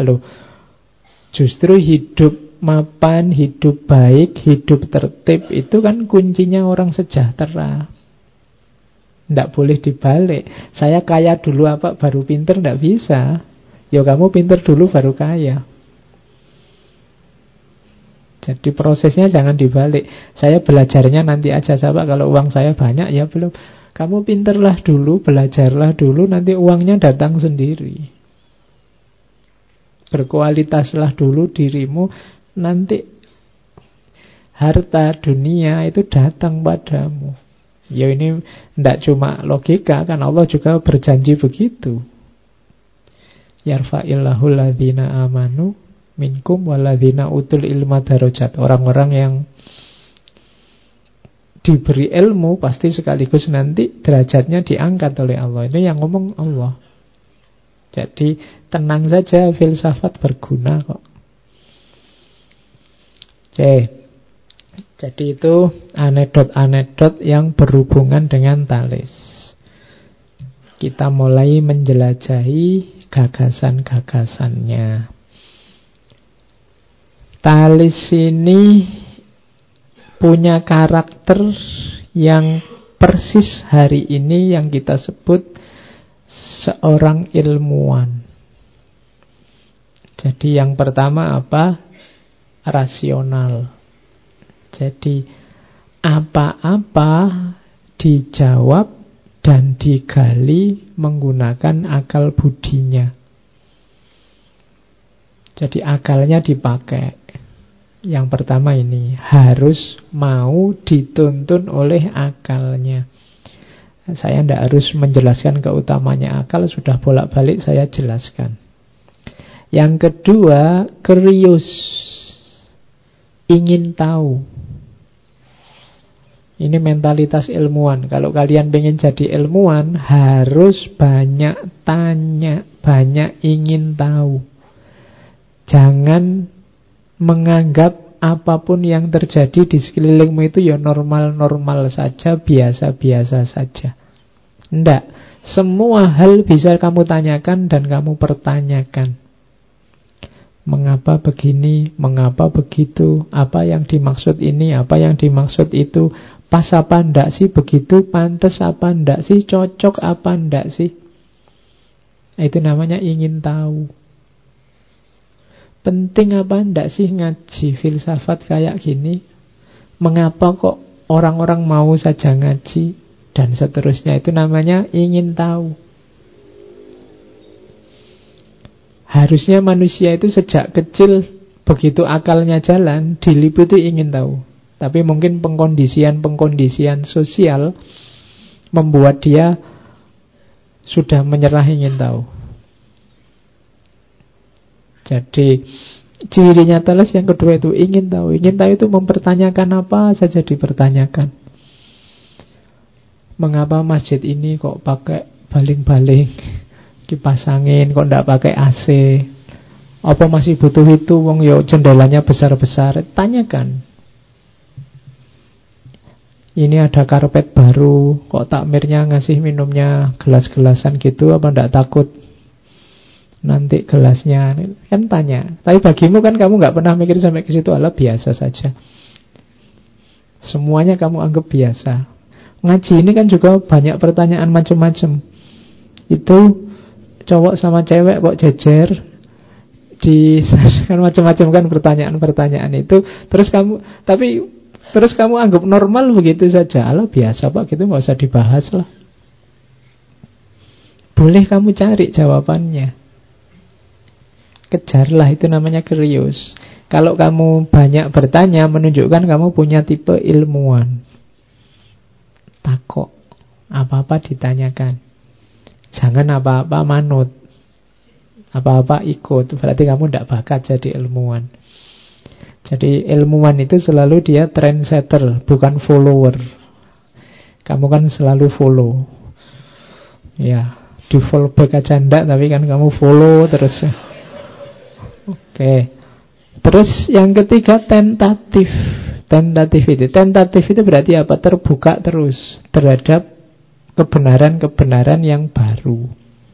justru hidup mapan, hidup baik, hidup tertib itu kan kuncinya orang sejahtera. Tidak boleh dibalik. Saya kaya dulu apa baru pinter, tidak bisa. Ya kamu pinter dulu baru kaya. Jadi prosesnya jangan dibalik. Saya belajarnya nanti aja Pak, kalau uang saya banyak ya belum. Kamu pinterlah dulu, belajarlah dulu, nanti uangnya datang sendiri. Berkualitaslah dulu dirimu, nanti harta dunia itu datang padamu. Ya ini tidak cuma logika, kan Allah juga berjanji begitu. Yarfa'illahu alladhina amanu minkum walladhina utul ilma darajat. Orang-orang yang diberi ilmu pasti sekaligus nanti derajatnya diangkat oleh Allah. Ini yang ngomong Allah. Jadi tenang saja, filsafat berguna kok. Oke. Jadi itu anekdot-anekdot yang berhubungan dengan Thales. Kita mulai menjelajahi gagasan-gagasannya. Thales ini punya karakter yang persis hari ini yang kita sebut seorang ilmuwan. Jadi yang pertama apa? Rasional. Jadi apa-apa dijawab dan digali menggunakan akal budinya. Jadi akalnya dipakai. Yang pertama ini harus mau dituntun oleh akalnya. Saya tidak harus menjelaskan keutamanya akal, sudah bolak-balik saya jelaskan. Yang kedua, curious, ingin tahu. Ini mentalitas ilmuwan. Kalau kalian pengen jadi ilmuwan, harus banyak tanya, banyak ingin tahu. Jangan menganggap apapun yang terjadi di sekelilingmu itu ya normal-normal saja, biasa-biasa saja. Tidak. Semua hal bisa kamu tanyakan dan kamu pertanyakan. Mengapa begini, mengapa begitu, apa yang dimaksud ini, apa yang dimaksud itu, pas apa ndak sih begitu, pantas apa ndak sih, cocok apa ndak sih. Itu namanya ingin tahu. Penting apa ndak sih ngaji filsafat kayak gini? Mengapa kok orang-orang mau saja ngaji, dan seterusnya. Itu namanya ingin tahu. Harusnya manusia itu sejak kecil, begitu akalnya jalan, diliputi ingin tahu. Tapi mungkin pengkondisian sosial membuat dia sudah menyerah ingin tahu. Jadi cirinya Thales yang kedua itu ingin tahu. Ingin tahu itu mempertanyakan apa saja dipertanyakan. Mengapa masjid ini kok pakai baling-baling, kipas angin, kok tidak pakai AC? Apa masih butuh itu? Wong yo jendelanya besar-besar. Tanyakan. Ini ada karpet baru, kok takmirnya ngasih minumnya gelas-gelasan gitu, apa tidak takut nanti gelasnya? Kan tanya. Tapi bagimu kan kamu nggak pernah mikir sampai ke situ, alah biasa saja. Semuanya kamu anggap biasa. Ngaji ini kan juga banyak pertanyaan macam-macam. Itu cowok sama cewek kok jejer di kan macam-macam kan pertanyaan-pertanyaan itu. Terus kamu anggap normal begitu saja. Alah biasa Pak, gitu nggak usah dibahas lah. Boleh kamu cari jawabannya. Kejarlah, itu namanya curious. Kalau kamu banyak bertanya, menunjukkan kamu punya tipe ilmuwan. Takok, apa-apa ditanyakan. Jangan apa-apa manut, apa-apa ikut. Berarti kamu tidak bakat jadi ilmuwan. Jadi ilmuwan itu selalu dia trendsetter, bukan follower. Kamu kan selalu follow. Ya, di follow back aja enggak, tapi kan kamu follow terus. Oke. Terus yang ketiga tentatif. Tentatif itu berarti apa? Terbuka terus terhadap kebenaran-kebenaran yang baru.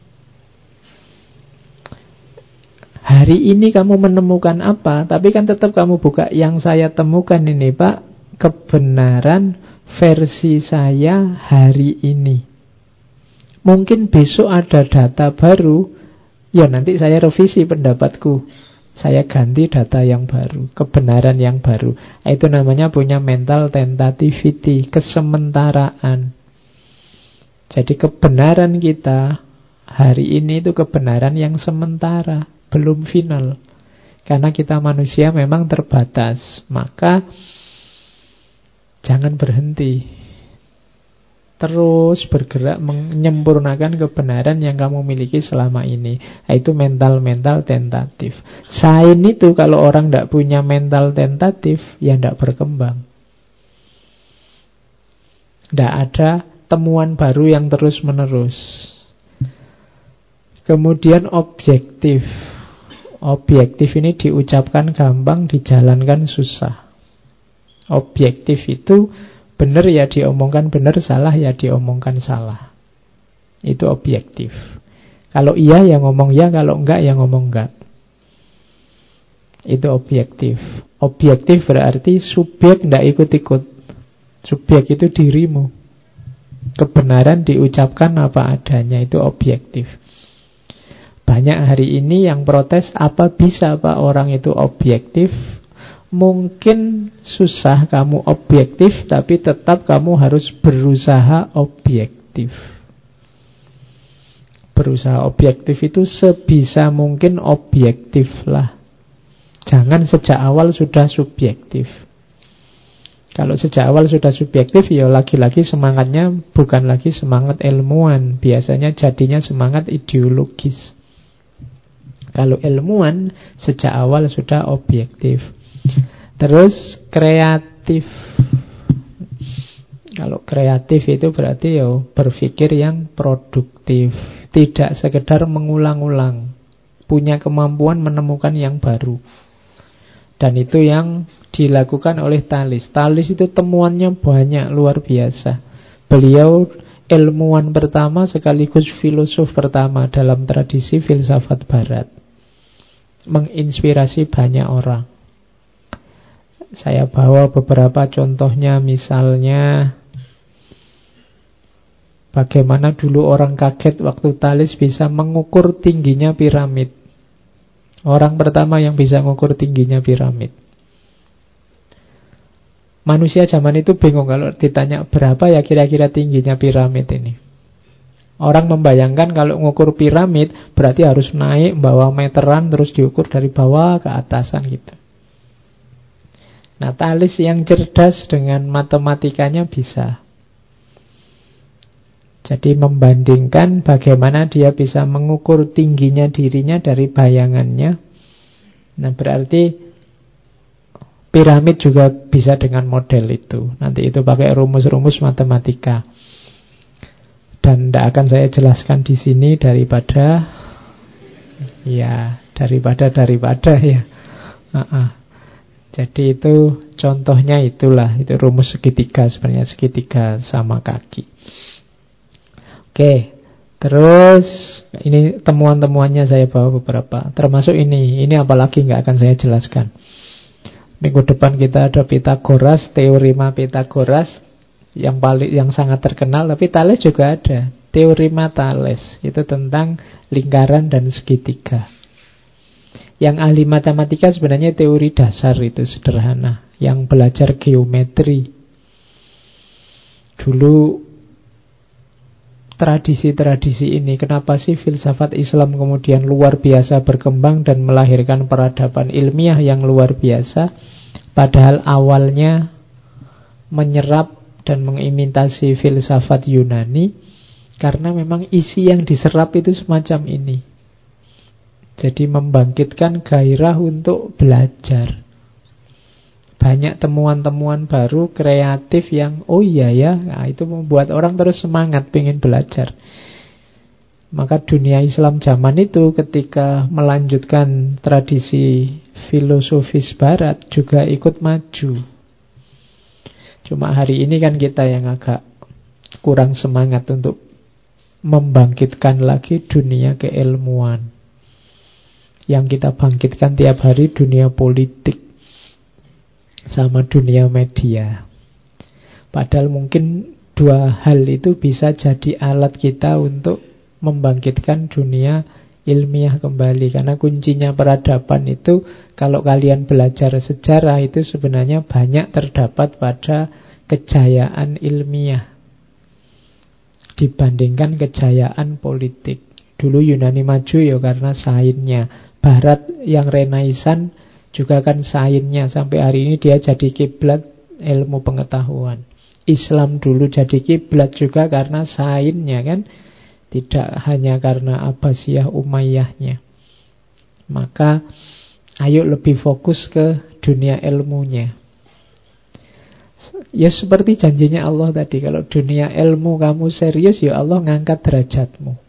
Hari ini kamu menemukan apa? Tapi kan tetap kamu buka. Yang saya temukan ini Pak, kebenaran versi saya hari ini. Mungkin besok ada data baru, ya nanti saya revisi pendapatku. Saya ganti data yang baru, kebenaran yang baru. Itu namanya punya mental tentativity, kesementaraan. Jadi kebenaran kita hari ini itu kebenaran yang sementara, belum final. Karena kita manusia memang terbatas. Maka jangan berhenti. Terus bergerak menyempurnakan kebenaran yang kamu miliki selama ini. Itu mental-mental tentatif. Sains itu kalau orang tidak punya mental tentatif, ya tidak berkembang. Tidak ada temuan baru yang terus-menerus. Kemudian objektif. Objektif ini diucapkan gampang, dijalankan susah. Objektif itu benar ya diomongkan benar, salah ya diomongkan salah. Itu objektif. Kalau iya ya ngomong ya, kalau enggak ya ngomong enggak. Itu objektif. Objektif berarti subjek tidak ikut-ikut. Subjek itu dirimu. Kebenaran diucapkan apa adanya, itu objektif. Banyak hari ini yang protes, apa bisa Pak orang itu objektif? Mungkin susah kamu objektif, tapi tetap kamu harus berusaha objektif. Berusaha objektif itu sebisa mungkin objektif lah. Jangan sejak awal sudah subjektif. Kalau sejak awal sudah subjektif, ya lagi-lagi semangatnya bukan lagi semangat ilmuwan. Biasanya jadinya semangat ideologis. Kalau ilmuwan sejak awal sudah objektif. Terus kreatif. Kalau kreatif itu berarti ya berpikir yang produktif, tidak sekedar mengulang-ulang, punya kemampuan menemukan yang baru. Dan itu yang dilakukan oleh Thales. Thales itu temuannya banyak, luar biasa. Beliau ilmuwan pertama sekaligus filosof pertama dalam tradisi filsafat barat. Menginspirasi banyak orang. Saya bawa beberapa contohnya, misalnya bagaimana dulu orang kaget waktu Thales bisa mengukur tingginya piramid. Orang pertama yang bisa mengukur tingginya piramid. Manusia zaman itu bingung kalau ditanya berapa ya kira-kira tingginya piramid ini. Orang membayangkan kalau ngukur piramid berarti harus naik bawa meteran terus diukur dari bawah ke atasan gitu. Nah, Thales yang cerdas dengan matematikanya bisa. Jadi membandingkan bagaimana dia bisa mengukur tingginya dirinya dari bayangannya. Nah, berarti piramid juga bisa dengan model itu. Nanti itu pakai rumus-rumus matematika. Dan tidak akan saya jelaskan di sini daripada ya. Jadi itu contohnya itulah, itu rumus segitiga, sebenarnya segitiga sama kaki. Oke, terus ini temuan-temuannya saya bawa beberapa, termasuk ini apalagi nggak akan saya jelaskan. Minggu depan kita ada Pythagoras, teorema Pythagoras yang sangat terkenal, tapi Thales juga ada, teorema Thales, itu tentang lingkaran dan segitiga. Yang ahli matematika sebenarnya teori dasar itu sederhana. Yang belajar geometri. Dulu tradisi-tradisi ini, kenapa sih filsafat Islam kemudian luar biasa berkembang dan melahirkan peradaban ilmiah yang luar biasa, padahal awalnya menyerap dan mengimitasi filsafat Yunani, karena memang isi yang diserap itu semacam ini. Jadi membangkitkan gairah untuk belajar. Banyak temuan-temuan baru, kreatif yang nah, itu membuat orang terus semangat pengen belajar. Maka dunia Islam zaman itu ketika melanjutkan tradisi filosofis barat juga ikut maju. Cuma hari ini kan kita yang agak kurang semangat untuk membangkitkan lagi dunia keilmuan. Yang kita bangkitkan tiap hari dunia politik sama dunia media. Padahal mungkin dua hal itu bisa jadi alat kita untuk membangkitkan dunia ilmiah kembali. Karena kuncinya peradaban itu, kalau kalian belajar sejarah, itu sebenarnya banyak terdapat pada kejayaan ilmiah dibandingkan kejayaan politik. Dulu Yunani maju ya karena sainsnya. Barat yang Renaissance juga kan sainsnya. Sampai hari ini dia jadi kiblat ilmu pengetahuan. Islam dulu jadi kiblat juga karena sainsnya kan, tidak hanya karena Abbasiyah Umayyahnya. Maka ayo lebih fokus ke dunia ilmunya. Ya seperti janjinya Allah tadi, kalau dunia ilmu kamu serius, ya Allah ngangkat derajatmu.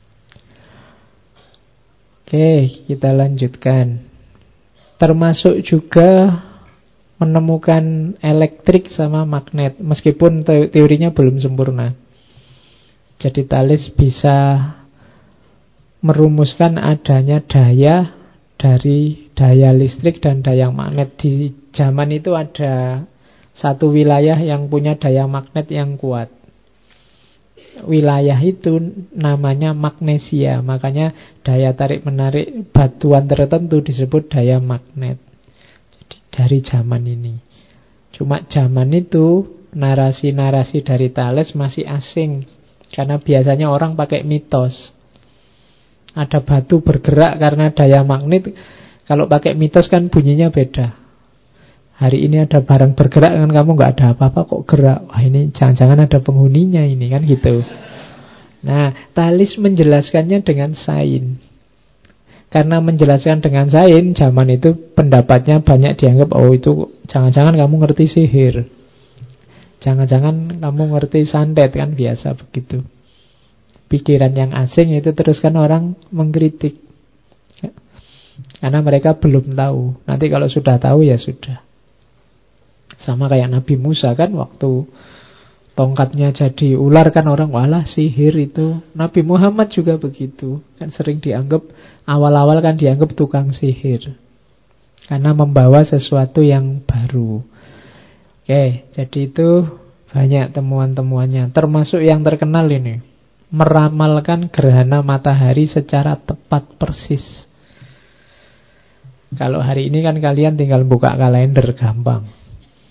Oke, kita lanjutkan. Termasuk juga menemukan elektrik sama magnet, meskipun teorinya belum sempurna. Jadi Thales bisa merumuskan adanya daya dari daya listrik dan daya magnet. Di zaman itu ada satu wilayah yang punya daya magnet yang kuat. Wilayah itu namanya magnesia. Makanya daya tarik-menarik batuan tertentu disebut daya magnet. Jadi dari zaman ini. Cuma zaman itu narasi-narasi dari Thales masih asing. Karena biasanya orang pakai mitos. Ada batu bergerak karena daya magnet. Kalau pakai mitos kan bunyinya beda. Hari ini ada barang bergerak kan, kamu nggak ada apa-apa kok gerak. Wah, ini jangan-jangan ada penghuninya ini kan gitu. Nah, Thales menjelaskannya dengan sains. Karena menjelaskan dengan sains, zaman itu pendapatnya banyak dianggap, oh itu jangan-jangan kamu ngerti sihir. Jangan-jangan kamu ngerti santet, kan biasa begitu. Pikiran yang asing itu terus kan orang mengkritik. Karena mereka belum tahu. Nanti kalau sudah tahu ya sudah. Sama kayak Nabi Musa kan, waktu tongkatnya jadi ular kan orang, walah sihir itu. Nabi Muhammad juga begitu. Kan sering dianggap, awal-awal kan dianggap tukang sihir. Karena membawa sesuatu yang baru. Oke, jadi itu banyak temuan-temuannya. Termasuk yang terkenal ini, meramalkan gerhana matahari secara tepat persis. Kalau hari ini kan kalian tinggal buka kalender gampang.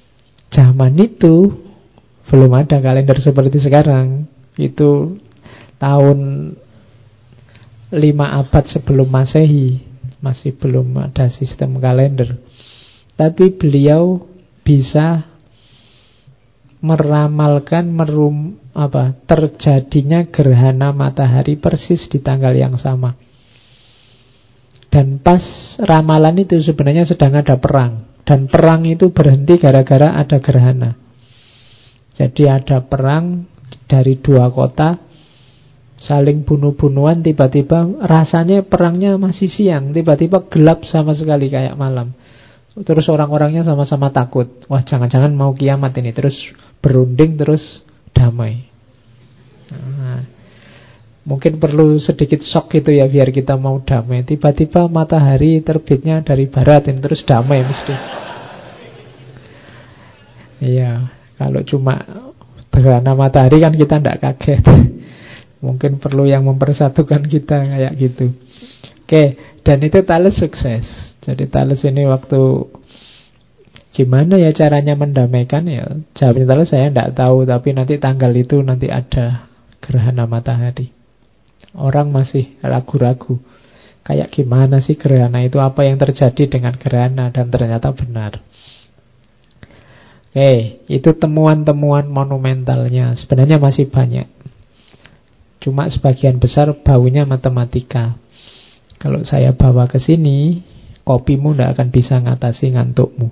Zaman itu belum ada kalender seperti sekarang. Itu tahun 5 abad sebelum Masehi, masih belum ada sistem kalender. Tapi beliau bisa meramalkan terjadinya gerhana matahari persis di tanggal yang sama. Dan pas ramalan itu sebenarnya sedang ada perang. Dan perang itu berhenti gara-gara ada gerhana. Jadi ada perang dari dua kota, saling bunuh-bunuhan, tiba-tiba rasanya perangnya masih siang, tiba-tiba gelap sama sekali kayak malam. Terus orang-orangnya sama-sama takut. Wah, jangan-jangan mau kiamat ini. Terus berunding, terus damai. Nah, mungkin perlu sedikit shock gitu ya biar kita mau damai. Tiba-tiba matahari terbitnya dari barat ini, terus damai mesti. Iya, kalau cuma gerhana matahari kan kita tidak kaget. Mungkin perlu yang mempersatukan kita kayak gitu. Oke, dan itu Thales sukses. Jadi Thales ini waktu gimana ya caranya mendamaikan ya, jawabnya Thales saya tidak tahu, tapi nanti tanggal itu nanti ada gerhana matahari. Orang masih ragu-ragu. Kayak gimana sih gerhana itu, apa yang terjadi dengan gerhana, dan ternyata benar. Oke, itu temuan-temuan monumentalnya. Sebenarnya masih banyak. Cuma sebagian besar baunya matematika. Kalau saya bawa ke sini, kopimu tidak akan bisa ngatasi ngantukmu.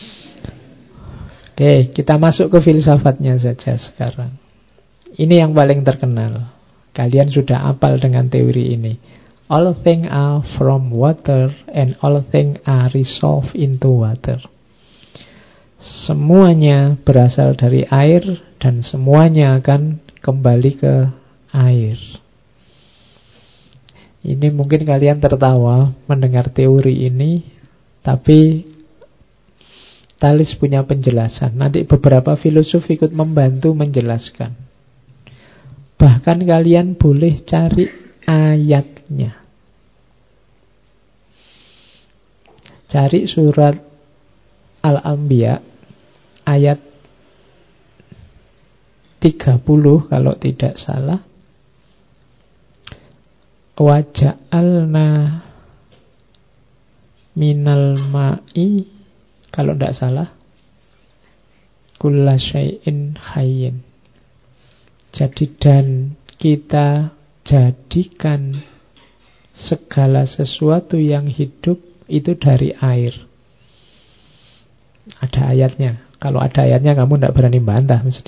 Oke, kita masuk ke filsafatnya saja sekarang. Ini yang paling terkenal. Kalian sudah hafal dengan teori ini. All things are from water and all things are resolved into water. Semuanya berasal dari air dan semuanya akan kembali ke air. Ini mungkin kalian tertawa mendengar teori ini, tapi Thales punya penjelasan. Nanti beberapa filosof ikut membantu menjelaskan. Bahkan kalian boleh cari ayatnya. Cari surat Al-Anbiya ayat 30 kalau tidak salah. Wa ja'alna minal ma'i, kalau tidak salah, kulla syai'in hayyin. Jadi dan kita jadikan segala sesuatu yang hidup itu dari air. Ada ayatnya. Kalau ada ayatnya kamu tidak berani bantah mesti.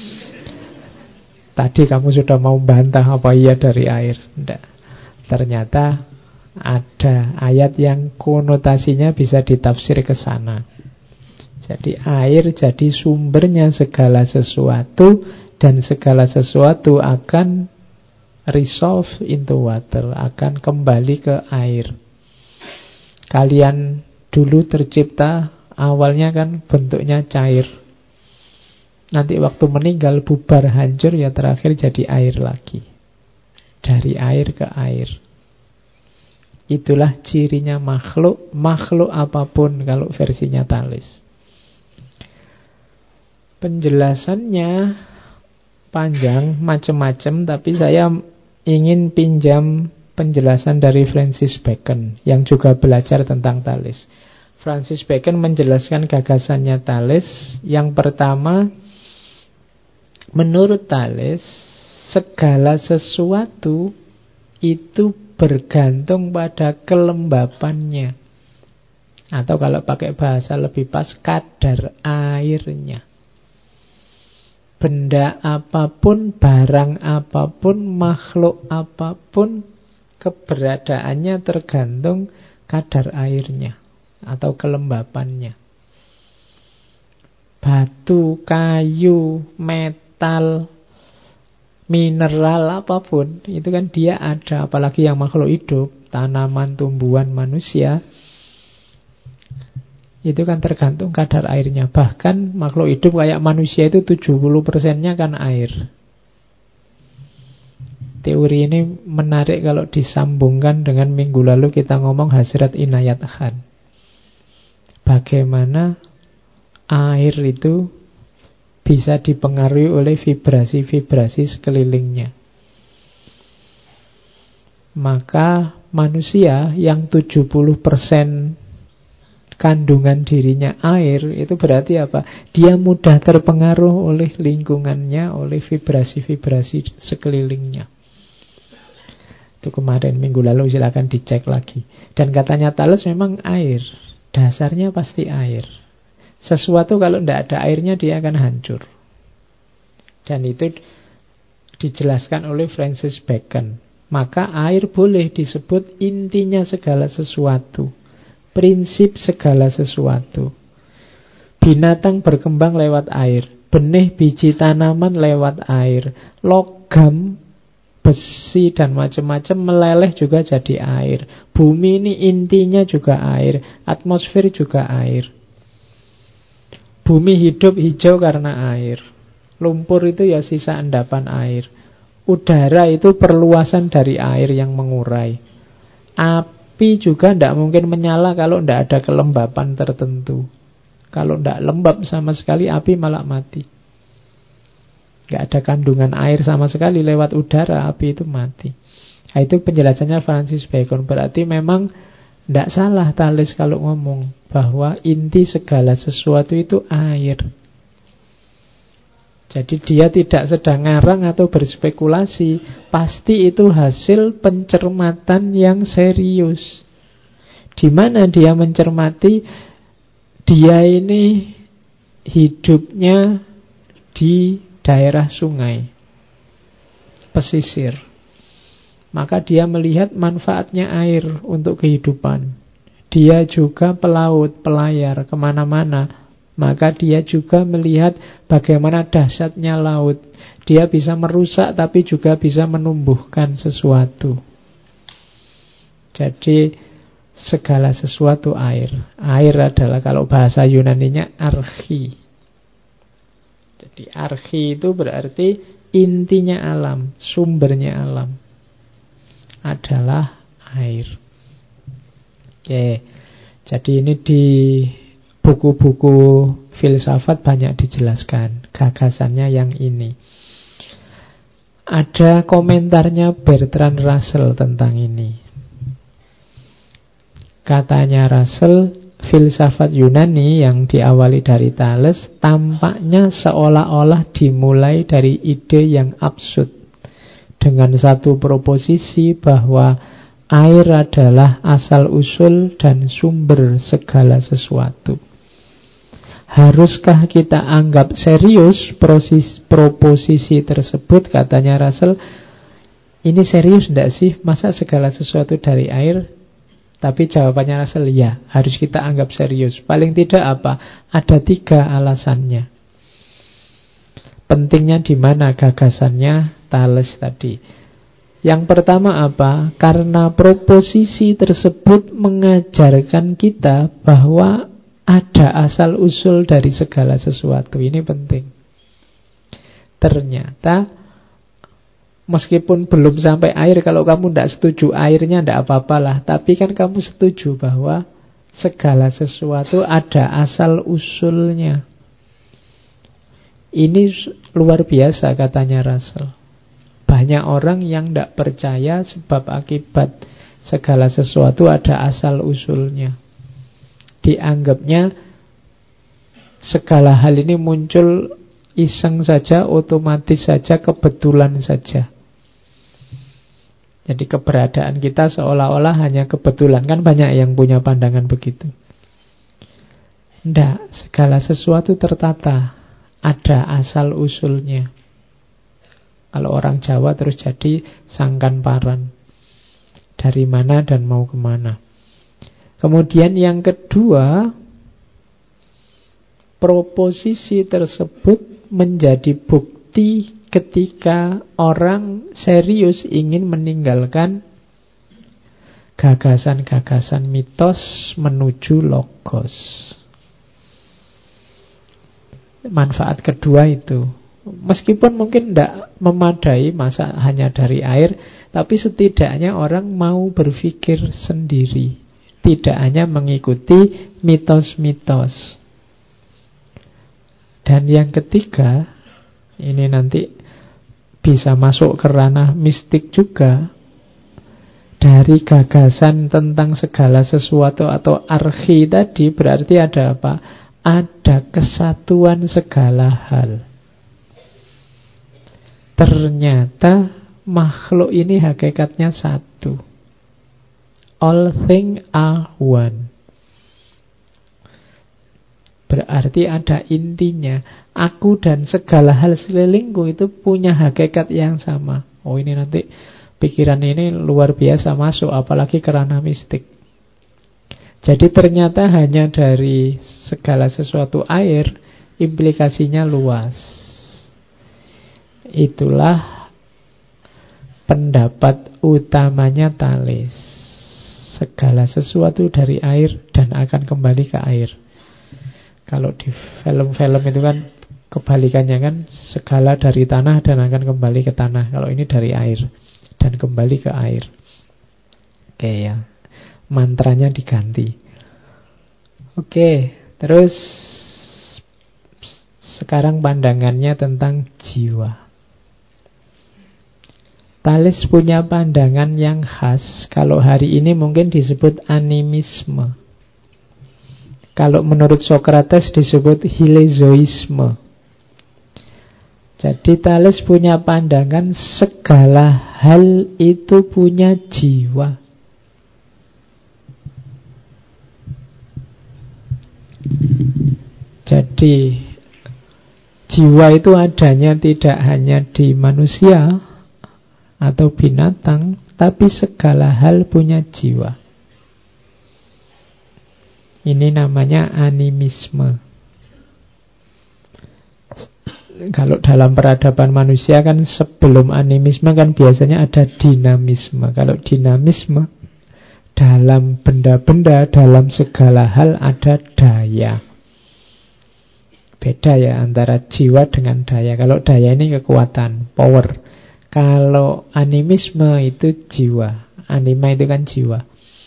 Tadi kamu sudah mau bantah apa iya dari air. Tidak. Ternyata ada ayat yang konotasinya bisa ditafsir ke sana. Jadi air jadi sumbernya segala sesuatu, dan segala sesuatu akan resolve into water, akan kembali ke air. Kalian dulu tercipta awalnya kan bentuknya cair. Nanti waktu meninggal bubar hancur, ya terakhir jadi air lagi. Dari air ke air. Itulah cirinya makhluk. Makhluk apapun kalau versinya Thales. Penjelasannya panjang, macam-macam, tapi saya ingin pinjam penjelasan dari Francis Bacon yang juga belajar tentang Thales. Francis Bacon menjelaskan gagasannya Thales. Yang pertama, menurut Thales, segala sesuatu itu bergantung pada kelembapannya. Atau kalau pakai bahasa lebih pas, kadar airnya. Benda apapun, barang apapun, makhluk apapun, keberadaannya tergantung kadar airnya atau kelembapannya. Batu, kayu, metal, mineral apapun, itu kan dia ada. Apalagi yang makhluk hidup, tanaman, tumbuhan, manusia, itu kan tergantung kadar airnya. Bahkan makhluk hidup kayak manusia itu 70%-nya kan air. Teori ini menarik kalau disambungkan dengan minggu lalu kita ngomong Hazrat Inayat Khan. Bagaimana air itu bisa dipengaruhi oleh vibrasi-vibrasi sekelilingnya. Maka manusia yang 70% kandungan dirinya air, itu berarti apa? Dia mudah terpengaruh oleh lingkungannya, oleh vibrasi-vibrasi sekelilingnya. Itu kemarin, minggu lalu, silakan dicek lagi. Dan katanya Thales memang air, dasarnya pasti air. Sesuatu kalau tidak ada airnya dia akan hancur. Dan itu dijelaskan oleh Francis Bacon. Maka air boleh disebut intinya segala sesuatu, prinsip segala sesuatu. Binatang berkembang lewat air, benih biji tanaman lewat air, logam, besi dan macam-macam meleleh juga jadi air. Bumi ini intinya juga air, atmosfer juga air. Bumi hidup hijau karena air. Lumpur itu ya sisa endapan air. Udara itu perluasan dari air yang mengurai. Api juga tidak mungkin menyala kalau tidak ada kelembapan tertentu. Kalau tidak lembab sama sekali, api malah mati. Tidak ada kandungan air sama sekali, lewat udara api itu mati. Nah, itu penjelasannya Francis Bacon. Berarti memang tidak salah Thales kalau ngomong bahwa inti segala sesuatu itu air. Jadi dia tidak sedang ngarang atau berspekulasi. Pasti itu hasil pencermatan yang serius. Di mana dia mencermati? Dia ini hidupnya di daerah sungai, pesisir. Maka dia melihat manfaatnya air untuk kehidupan. Dia juga pelaut, pelayar kemana-mana. Maka dia juga melihat bagaimana dahsyatnya laut. Dia bisa merusak tapi juga bisa menumbuhkan sesuatu. Jadi segala sesuatu air. Air adalah kalau bahasa Yunaninya archi. Jadi archi itu berarti intinya alam, sumbernya alam adalah air. Oke. Jadi ini di buku-buku filsafat banyak dijelaskan gagasannya yang ini. Ada komentarnya Bertrand Russell tentang ini. Katanya Russell, filsafat Yunani yang diawali dari Thales tampaknya seolah-olah dimulai dari ide yang absurd, dengan satu proposisi bahwa air adalah asal-usul dan sumber segala sesuatu. Haruskah kita anggap serius proposisi tersebut? Katanya Russell, ini serius tidak sih? Masa segala sesuatu dari air? Tapi jawabannya Russell, ya, harus kita anggap serius. Paling tidak apa? Ada 3 alasannya. Pentingnya di mana gagasannya Thales tadi? Yang pertama apa? Karena proposisi tersebut mengajarkan kita bahwa ada asal-usul dari segala sesuatu. Ini penting. Ternyata meskipun belum sampai air, kalau kamu tidak setuju airnya tidak apa-apalah, tapi kan kamu setuju bahwa segala sesuatu ada asal-usulnya. Ini luar biasa katanya Russell. Banyak orang yang tidak percaya sebab akibat segala sesuatu ada asal-usulnya. Dianggapnya segala hal ini muncul iseng saja, otomatis saja, kebetulan saja. Jadi keberadaan kita seolah-olah hanya kebetulan. Kan banyak yang punya pandangan begitu. Tidak, segala sesuatu tertata, ada asal-usulnya. Kalau orang Jawa terus jadi sangkan paran. Dari mana dan mau kemana. Kemudian yang kedua, proposisi tersebut menjadi bukti ketika orang serius ingin meninggalkan gagasan-gagasan mitos menuju logos. Manfaat kedua itu, meskipun mungkin tidak memadai masa hanya dari air, tapi setidaknya orang mau berpikir sendiri, tidak hanya mengikuti mitos-mitos. Dan yang ketiga, ini nanti bisa masuk ke ranah mistik juga. Dari gagasan tentang segala sesuatu atau archi tadi, berarti ada apa? Ada kesatuan segala hal. Ternyata makhluk ini hakikatnya satu. All things are one. Berarti ada intinya. Aku dan segala hal sekelilingku itu punya hakikat yang sama. Oh, ini nanti pikiran ini luar biasa masuk, apalagi ke ranah mistik. Jadi ternyata hanya dari segala sesuatu air, implikasinya luas. Itulah pendapat utamanya Thales. Segala sesuatu dari air dan akan kembali ke air. Kalau di film-film itu kan kebalikannya kan, segala dari tanah dan akan kembali ke tanah. Kalau ini dari air dan kembali ke air. Oke ya, mantranya diganti. Oke, terus sekarang pandangannya tentang jiwa. Thales punya pandangan yang khas. Kalau hari ini mungkin disebut animisme. Kalau menurut Socrates disebut hilezoisme. Jadi Thales punya pandangan segala hal itu punya jiwa. Jadi jiwa itu adanya tidak hanya di manusia atau binatang, tapi segala hal punya jiwa. Ini namanya animisme. Kalau dalam peradaban manusia kan sebelum animisme kan biasanya ada dinamisme. Kalau dinamisme, dalam benda-benda, dalam segala hal ada daya. Beda ya antara jiwa dengan daya. Kalau daya ini kekuatan, power. Kalau animisme itu jiwa. Anima itu kan jiwa.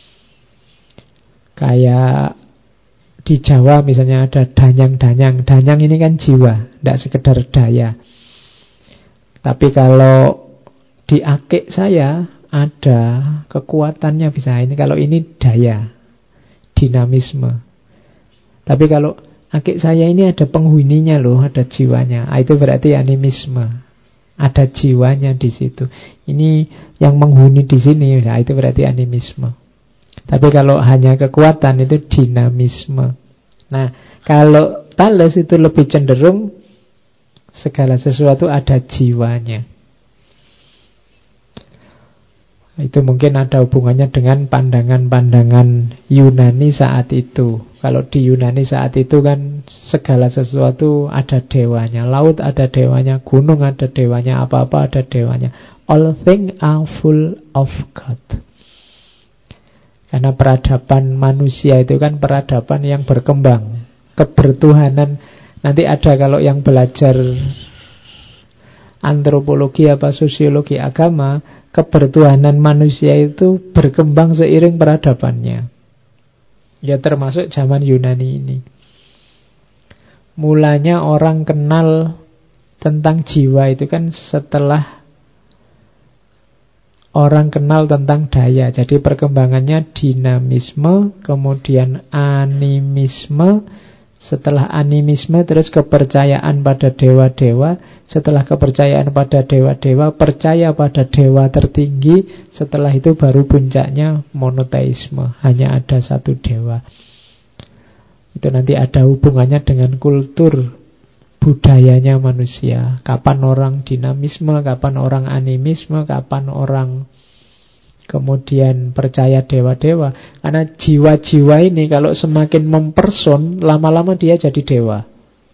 Kayak di Jawa misalnya ada danyang-danyang. Danyang ini kan jiwa, tidak sekedar daya. Tapi kalau di akik saya ada kekuatannya bisa. Ini kalau ini daya, dinamisme. Tapi kalau akik saya ini ada penghuninya loh, ada jiwanya. Itu berarti animisme. Ada jiwanya di situ. Ini yang menghuni di sini, nah itu berarti animisme. Tapi kalau hanya kekuatan itu dinamisme. Nah, kalau Thales itu lebih cenderung segala sesuatu ada jiwanya. Itu mungkin ada hubungannya dengan pandangan-pandangan Yunani saat itu. Kalau di Yunani saat itu kan segala sesuatu ada dewanya. Laut ada dewanya, gunung ada dewanya, apa-apa ada dewanya. All things are full of God. Karena peradaban manusia itu kan peradaban yang berkembang. Kebertuhanan. Nanti ada kalau yang belajar antropologi apa sosiologi agama, kebertuhanan manusia itu berkembang seiring peradabannya. Ya termasuk zaman Yunani ini. Mulanya orang kenal tentang jiwa itu kan setelah orang kenal tentang daya. Jadi perkembangannya dinamisme, kemudian animisme, setelah animisme terus kepercayaan pada dewa-dewa, setelah kepercayaan pada dewa-dewa, percaya pada dewa tertinggi, setelah itu baru puncaknya monoteisme, hanya ada satu dewa. Itu nanti ada hubungannya dengan kultur budayanya manusia. Kapan orang dinamisme, kapan orang animisme, kapan orang kemudian percaya dewa-dewa. Karena jiwa-jiwa ini kalau semakin memperson, lama-lama dia jadi dewa.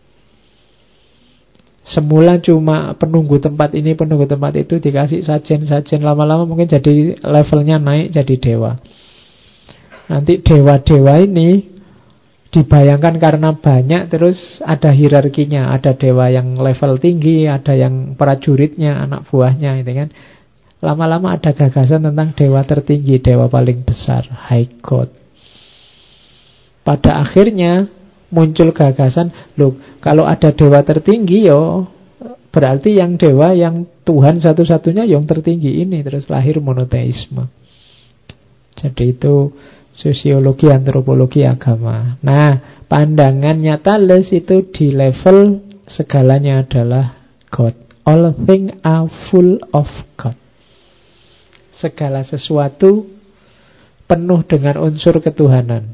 Semula cuma penunggu tempat ini, penunggu tempat itu, dikasih sajen-sajen, lama-lama mungkin jadi levelnya naik jadi dewa. Nanti dewa-dewa ini dibayangkan karena banyak, terus ada hierarkinya. Ada dewa yang level tinggi, ada yang prajuritnya, anak buahnya, gitu kan. Lama-lama ada gagasan tentang dewa tertinggi, dewa paling besar, high god. Pada akhirnya muncul gagasan, loh kalau ada dewa tertinggi yo berarti yang dewa, yang Tuhan satu-satunya yang tertinggi ini. Terus lahir monoteisme. Jadi itu sosiologi, antropologi, agama. Nah, pandangannya Thales itu di level segalanya adalah God. All things are full of God. Segala sesuatu penuh dengan unsur ketuhanan.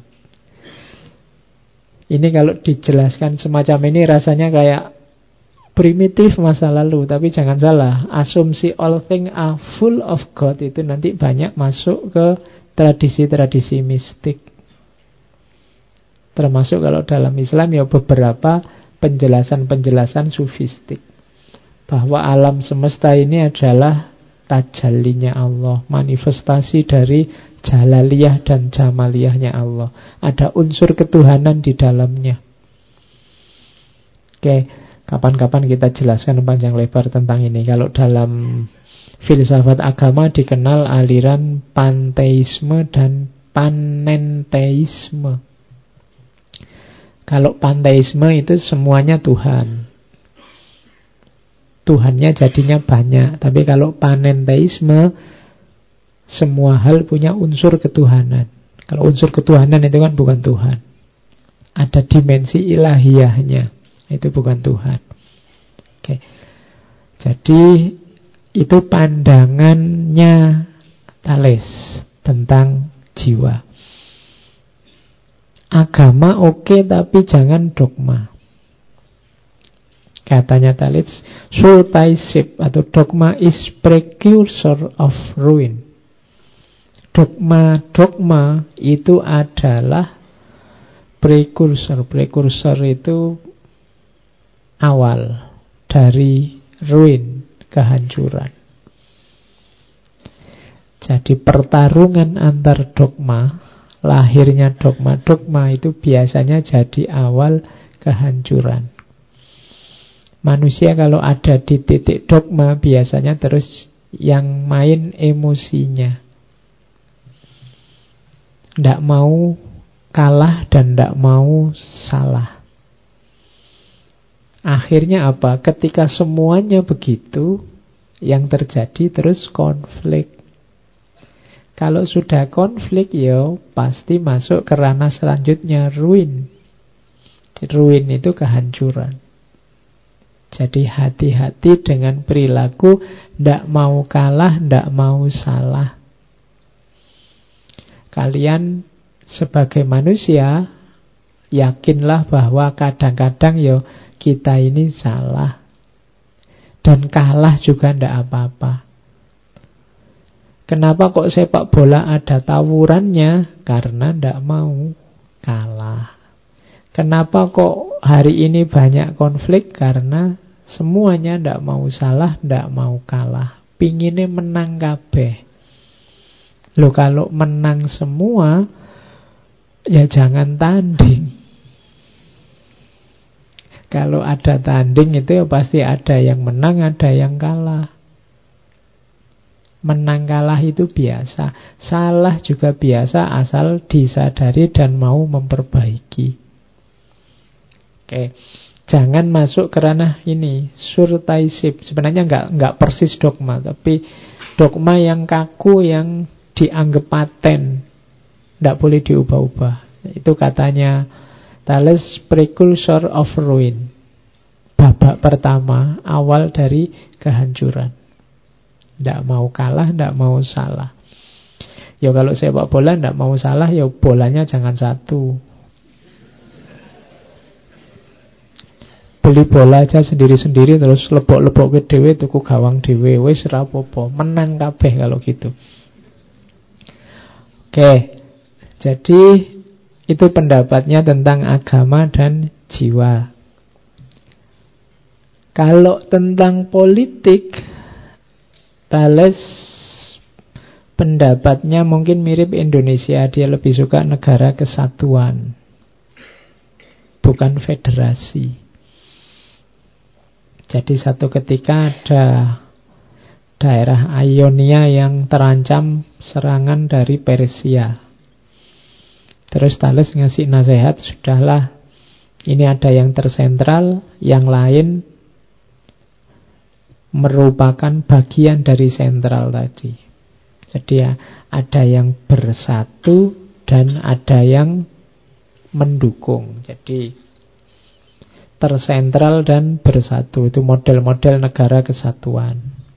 Ini kalau dijelaskan semacam ini rasanya kayak primitif masa lalu. Tapi jangan salah, asumsi all things are full of God itu nanti banyak masuk ke tradisi-tradisi mistik. Termasuk kalau dalam Islam ya beberapa penjelasan-penjelasan sufistik. Bahwa alam semesta ini adalah tajallinya Allah, manifestasi dari jalaliyah dan jamaliyahnya Allah. Ada unsur ketuhanan di dalamnya. Oke, kapan-kapan kita jelaskan panjang lebar tentang ini. Kalau dalam filsafat agama dikenal aliran panteisme dan panenteisme. Kalau panteisme itu semuanya Tuhan, Tuhannya jadinya banyak. Tapi kalau panenteisme, semua hal punya unsur ketuhanan. Kalau unsur ketuhanan itu kan bukan Tuhan, ada dimensi ilahiyahnya, itu bukan Tuhan. Oke. Jadi itu pandangannya Thales tentang jiwa. Agama oke, tapi jangan dogma. Katanya Thales, Sultaisip atau dogma is precursor of ruin. Dogma itu adalah precursor. Precursor itu awal dari ruin, kehancuran. Jadi pertarungan antar dogma, lahirnya dogma itu biasanya jadi awal kehancuran. Manusia kalau ada di titik dogma biasanya terus yang main emosinya. Tidak mau kalah dan tidak mau salah. Akhirnya apa? Ketika semuanya begitu, yang terjadi terus konflik. Kalau sudah konflik, ya pasti masuk ke ranah selanjutnya, ruin. Ruin itu kehancuran. Jadi hati-hati dengan perilaku ndak mau kalah, ndak mau salah. Kalian sebagai manusia yakinlah bahwa kadang-kadang ya kita ini salah. Dan kalah juga ndak apa-apa. Kenapa kok sepak bola ada tawurannya? Karena ndak mau kalah. Kenapa kok hari ini banyak konflik? Karena semuanya ndak mau salah, ndak mau kalah. Pinginnya menang kabeh. Loh kalau menang semua, ya jangan tanding. Kalau ada tanding itu ya pasti ada yang menang, ada yang kalah. Menang kalah itu biasa. Salah juga biasa asal disadari dan mau memperbaiki. Oke. Jangan masuk ke ranah ini, surtaisip. Sebenarnya enggak persis dogma, tapi dogma yang kaku, yang dianggap paten, tidak boleh diubah-ubah. Itu katanya Thales, precursor of ruin. Babak pertama, awal dari kehancuran. Tidak mau kalah, tidak mau salah. Ya kalau sepak bola tidak mau salah, ya bolanya jangan satu. Beli bola aja sendiri-sendiri, terus lebok-lebok ke dewe, tuku gawang dewe, wis rapopo, menang kabeh kalau gitu. Oke, jadi itu pendapatnya tentang agama dan jiwa. Kalau tentang politik, Thales pendapatnya mungkin mirip Indonesia. Dia lebih suka negara kesatuan, bukan federasi. Jadi satu ketika ada daerah Ionia yang terancam serangan dari Persia. Terus Thales ngasih nasihat, sudahlah, Ini ada yang tersentral, yang lain merupakan bagian dari sentral tadi. Jadi ya, ada yang bersatu dan ada yang mendukung. Jadi tersentral dan bersatu, itu model-model negara kesatuan.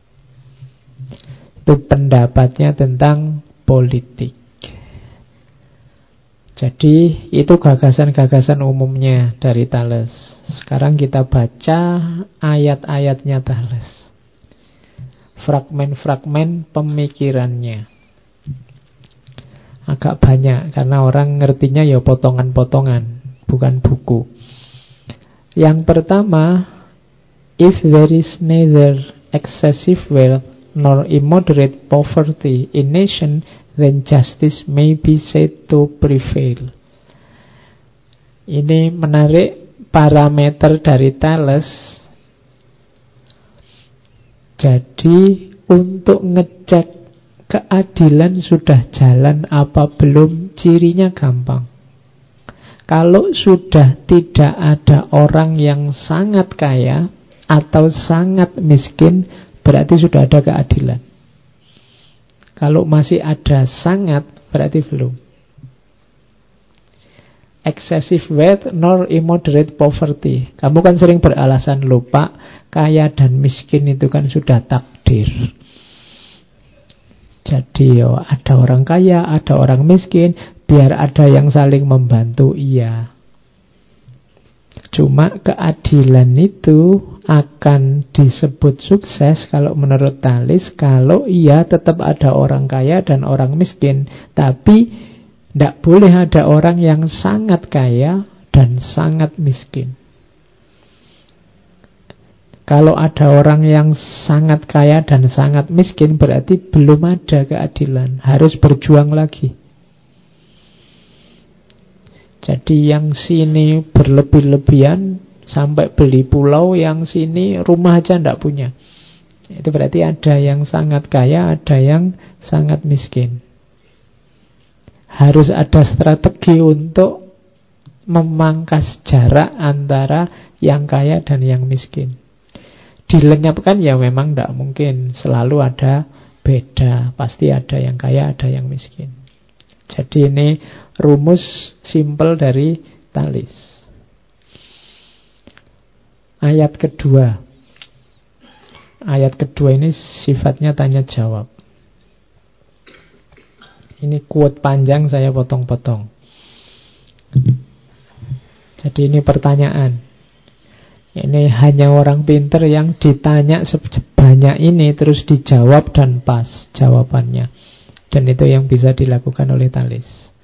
Itu pendapatnya tentang politik. Jadi itu gagasan-gagasan umumnya dari Thales. Sekarang kita baca ayat-ayatnya Thales, fragmen-fragmen pemikirannya. Agak banyak karena orang ngertinya ya potongan-potongan, bukan buku. Yang pertama, if there is neither excessive wealth nor immoderate poverty in nation, then justice may be said to prevail. Ini menarik parameter dari Thales. Jadi untuk ngecek keadilan sudah jalan apa belum, cirinya gampang. Kalau sudah tidak ada orang yang sangat kaya atau sangat miskin, berarti sudah ada keadilan. Kalau masih ada sangat, berarti belum. Excessive wealth nor immoderate poverty. Kamu kan sering beralasan, lupa kaya dan miskin itu kan sudah takdir. Jadi ada orang kaya, ada orang miskin, biar ada yang saling membantu, iya. Cuma keadilan itu akan disebut sukses kalau menurut Thales kalau iya tetap ada orang kaya dan orang miskin. Tapi tidak boleh ada orang yang sangat kaya dan sangat miskin. Kalau ada orang yang sangat kaya dan sangat miskin, berarti belum ada keadilan. Harus berjuang lagi. Jadi yang sini berlebih-lebihan sampai beli pulau, yang sini rumah aja tidak punya. Itu berarti ada yang sangat kaya, ada yang sangat miskin. Harus ada strategi untuk memangkas jarak antara yang kaya dan yang miskin. Dilenyapkan ya memang tidak mungkin, selalu ada beda. Pasti ada yang kaya, ada yang miskin. Jadi ini rumus simpel dari Thales. Ayat kedua. Ayat kedua ini sifatnya tanya jawab. Ini quote panjang, saya potong-potong. Jadi ini pertanyaan. Ini hanya orang pinter yang ditanya sebanyak ini terus dijawab dan pas jawabannya. Dan itu yang bisa dilakukan oleh Thales.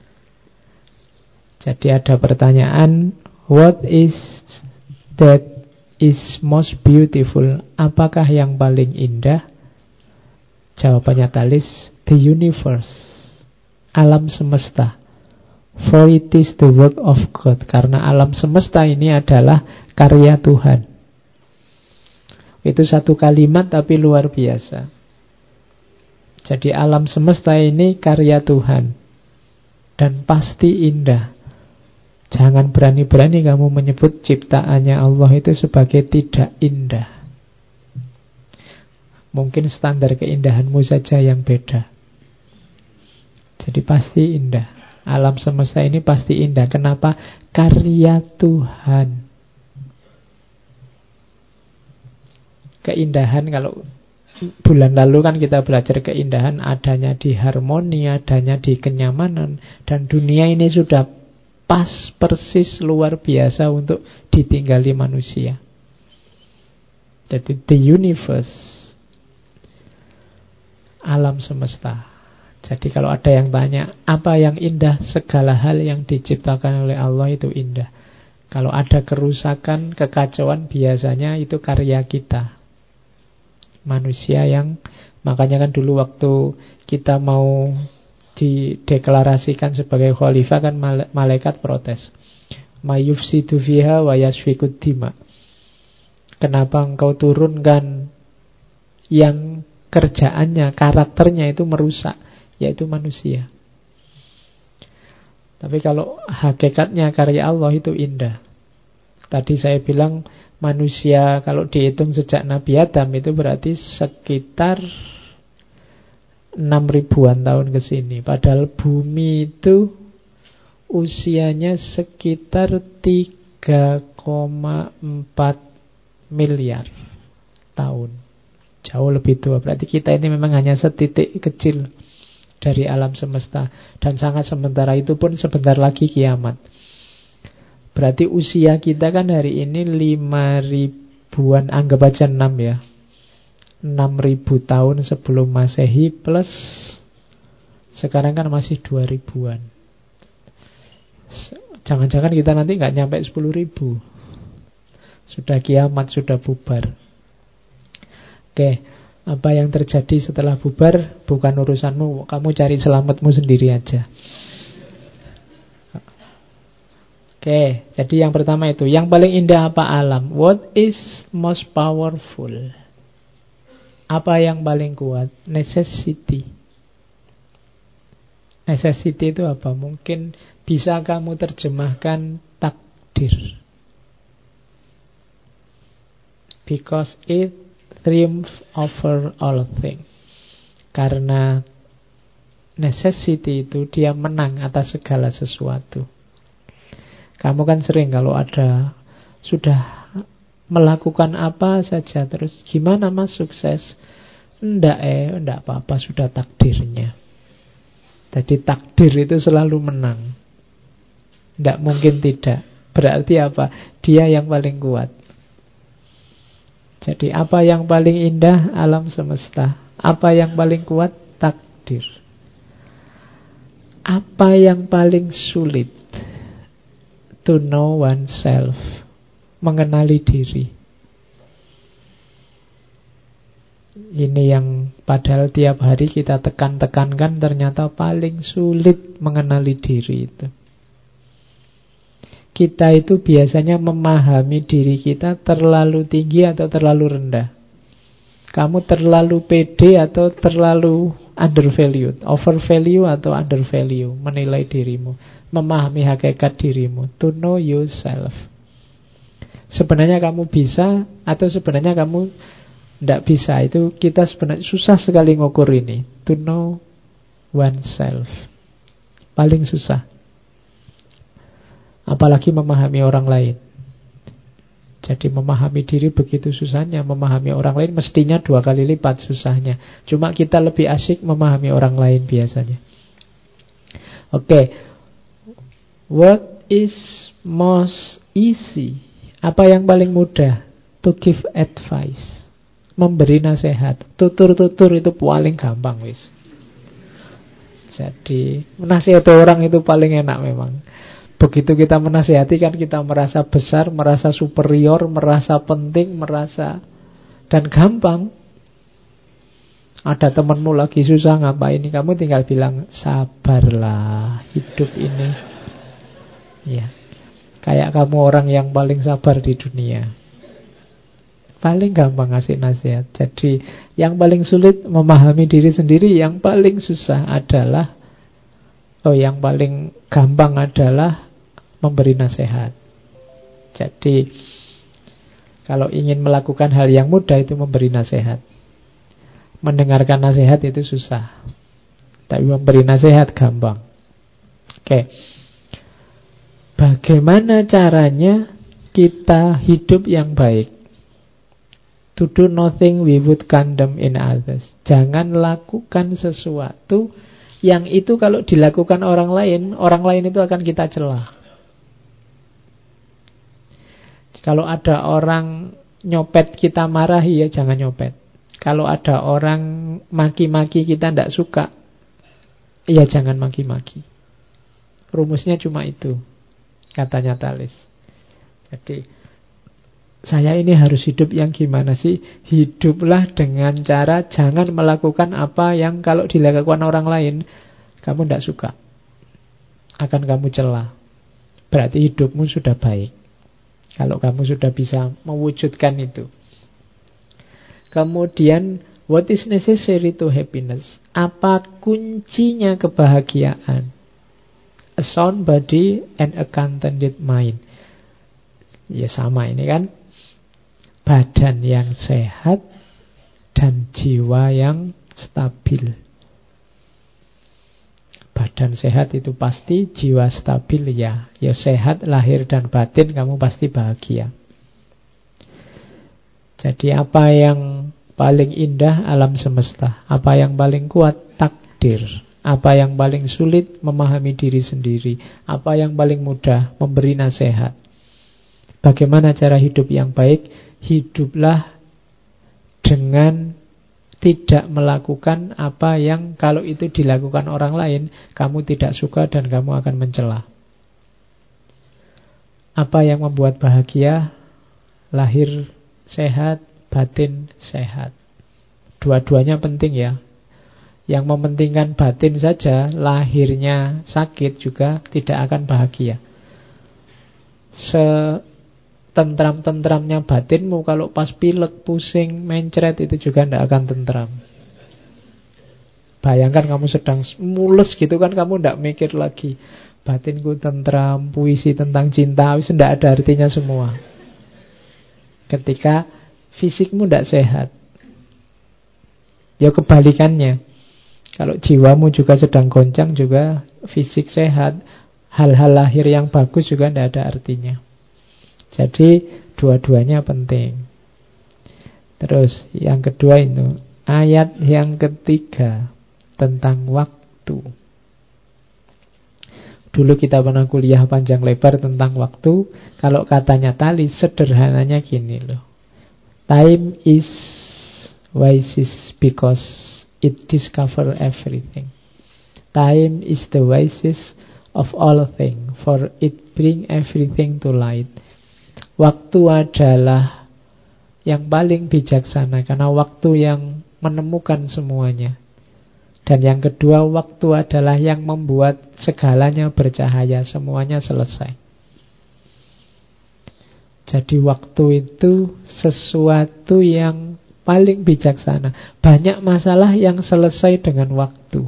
Jadi ada pertanyaan, what is that is most beautiful? Apakah yang paling indah? Jawabannya Thales, the universe, alam semesta. For it is the work of God. Karena alam semesta ini adalah karya Tuhan. Itu satu kalimat tapi luar biasa. Jadi alam semesta ini karya Tuhan dan pasti indah. Jangan berani-berani kamu menyebut ciptaannya Allah itu sebagai tidak indah. Mungkin standar keindahanmu saja yang beda. Jadi pasti indah. Alam semesta ini pasti indah. Kenapa? Karya Tuhan. Keindahan, kalau bulan lalu kan kita belajar keindahan adanya di harmoni, adanya di kenyamanan. Dan dunia ini sudah pas, persis, luar biasa untuk ditinggali manusia. Jadi the universe, alam semesta. Jadi kalau ada yang tanya, apa yang indah? Segala hal yang diciptakan oleh Allah itu indah. Kalau ada kerusakan, kekacauan, biasanya itu karya kita, manusia yang, makanya kan dulu waktu kita mau dideklarasikan sebagai khalifah kan malaikat protes. Ma yufsidu fiha wa yasfikud dima. Kenapa engkau turunkan yang kerjaannya, karakternya itu merusak, yaitu manusia. Tapi kalau hakikatnya karya Allah itu indah. Tadi saya bilang manusia kalau dihitung sejak Nabi Adam itu berarti sekitar 6.000-an tahun ke sini. Padahal bumi itu usianya sekitar 3,4 miliar tahun. Jauh lebih tua. Berarti kita ini memang hanya setitik kecil dari alam semesta. Dan sangat sementara, itu pun sebentar lagi kiamat. Berarti usia kita kan hari ini 5.000-an, anggap aja 6 ya. 6.000 tahun sebelum Masehi plus sekarang kan masih 2.000-an. Jangan-jangan kita nanti nggak nyampe 10.000. Sudah kiamat, sudah bubar. Oke, apa yang terjadi setelah bubar bukan urusanmu. Kamu cari selamatmu sendiri aja. Oke, jadi yang pertama itu. Yang paling indah apa alam? What is most powerful? Apa yang paling kuat? Necessity. Necessity itu apa? Mungkin bisa kamu terjemahkan takdir. Because it triumph over all things. Karena necessity itu dia menang atas segala sesuatu. Kamu kan sering kalau ada sudah melakukan apa saja terus gimana mas sukses? Enggak apa-apa, sudah takdirnya. Jadi takdir itu selalu menang. Enggak mungkin tidak. Berarti apa? Dia yang paling kuat. Jadi apa yang paling indah? Alam semesta. Apa yang paling kuat? Takdir. Apa yang paling sulit? To know oneself. Mengenali diri. Ini yang padahal tiap hari kita tekankan, ternyata paling sulit mengenali diri itu. Kita itu biasanya memahami diri kita terlalu tinggi atau terlalu rendah. Kamu terlalu pede atau terlalu undervalued, overvalue atau undervalue, menilai dirimu, memahami hakikat dirimu, to know yourself. Sebenarnya kamu bisa atau sebenarnya kamu tidak bisa. Itu kita sebenarnya susah sekali ngukur ini. To know oneself. Paling susah. Apalagi memahami orang lain. Jadi memahami diri begitu susahnya. Memahami orang lain mestinya 2 kali lipat susahnya. Cuma kita lebih asik memahami orang lain biasanya. Oke. What is most easy? Apa yang paling mudah? To give advice. Memberi nasihat. Tutur-tutur itu paling gampang wis. Jadi menasihati orang itu paling enak memang. Begitu kita menasihati kan kita merasa besar, merasa superior, merasa penting, merasa dan gampang. Ada temanmu lagi susah ngapain ini, kamu tinggal bilang sabarlah, hidup ini. Ya. Kayak kamu orang yang paling sabar di dunia. Paling gampang ngasih nasihat. Jadi yang paling sulit memahami diri sendiri, yang paling susah adalah yang paling gampang adalah memberi nasihat. Jadi kalau ingin melakukan hal yang mudah itu memberi nasihat. Mendengarkan nasihat itu susah. Tapi memberi nasihat gampang. Oke. Bagaimana caranya kita hidup yang baik? To do nothing we would condemn in others. Jangan lakukan sesuatu yang itu kalau dilakukan orang lain itu akan kita celah. Kalau ada orang nyopet kita marahi, ya jangan nyopet. Kalau ada orang maki-maki kita tidak suka, ya jangan maki-maki. Rumusnya cuma itu, katanya Thales. Jadi saya ini harus hidup yang gimana sih? Hiduplah dengan cara jangan melakukan apa yang kalau dilakukan orang lain kamu tidak suka, akan kamu celah. Berarti hidupmu sudah baik kalau kamu sudah bisa mewujudkan itu. Kemudian, what is necessary to happiness? Apa kuncinya kebahagiaan? A sound body and a contented mind. Ya sama ini kan, badan yang sehat dan jiwa yang stabil. Badan sehat itu pasti, jiwa stabil ya. Ya sehat lahir dan batin, kamu pasti bahagia. Jadi apa yang paling indah? Alam semesta. Apa yang paling kuat? Takdir. Apa yang paling sulit? Memahami diri sendiri. Apa yang paling mudah? Memberi nasihat. Bagaimana cara hidup yang baik? Hiduplah dengan tidak melakukan apa yang kalau itu dilakukan orang lain, kamu tidak suka dan kamu akan mencela. Apa yang membuat bahagia? Lahir sehat, batin sehat. Dua-duanya penting ya. Yang mementingkan batin saja, lahirnya sakit juga tidak akan bahagia. Tentram-tentramnya batinmu, kalau pas pilek, pusing, mencret, itu juga tidak akan tentram. Bayangkan kamu sedang mules gitu kan, kamu tidak mikir lagi. Batinku tentram, puisi tentang cinta, tidak ada artinya semua. Ketika fisikmu tidak sehat. Ya kebalikannya. Kalau jiwamu juga sedang goncang, juga fisik sehat, hal-hal lahir yang bagus juga tidak ada artinya. Jadi dua-duanya penting. Terus yang kedua itu, ayat yang ketiga tentang waktu. Dulu kita pernah kuliah panjang lebar tentang waktu. Kalau katanya tali, sederhananya gini loh. Time is wisest because it discover everything. Time is the wisest of all things, for it bring everything to light. Waktu adalah yang paling bijaksana, karena waktu yang menemukan semuanya. Dan yang kedua, waktu adalah yang membuat segalanya bercahaya, semuanya selesai. Jadi waktu itu sesuatu yang paling bijaksana. Banyak masalah yang selesai dengan waktu.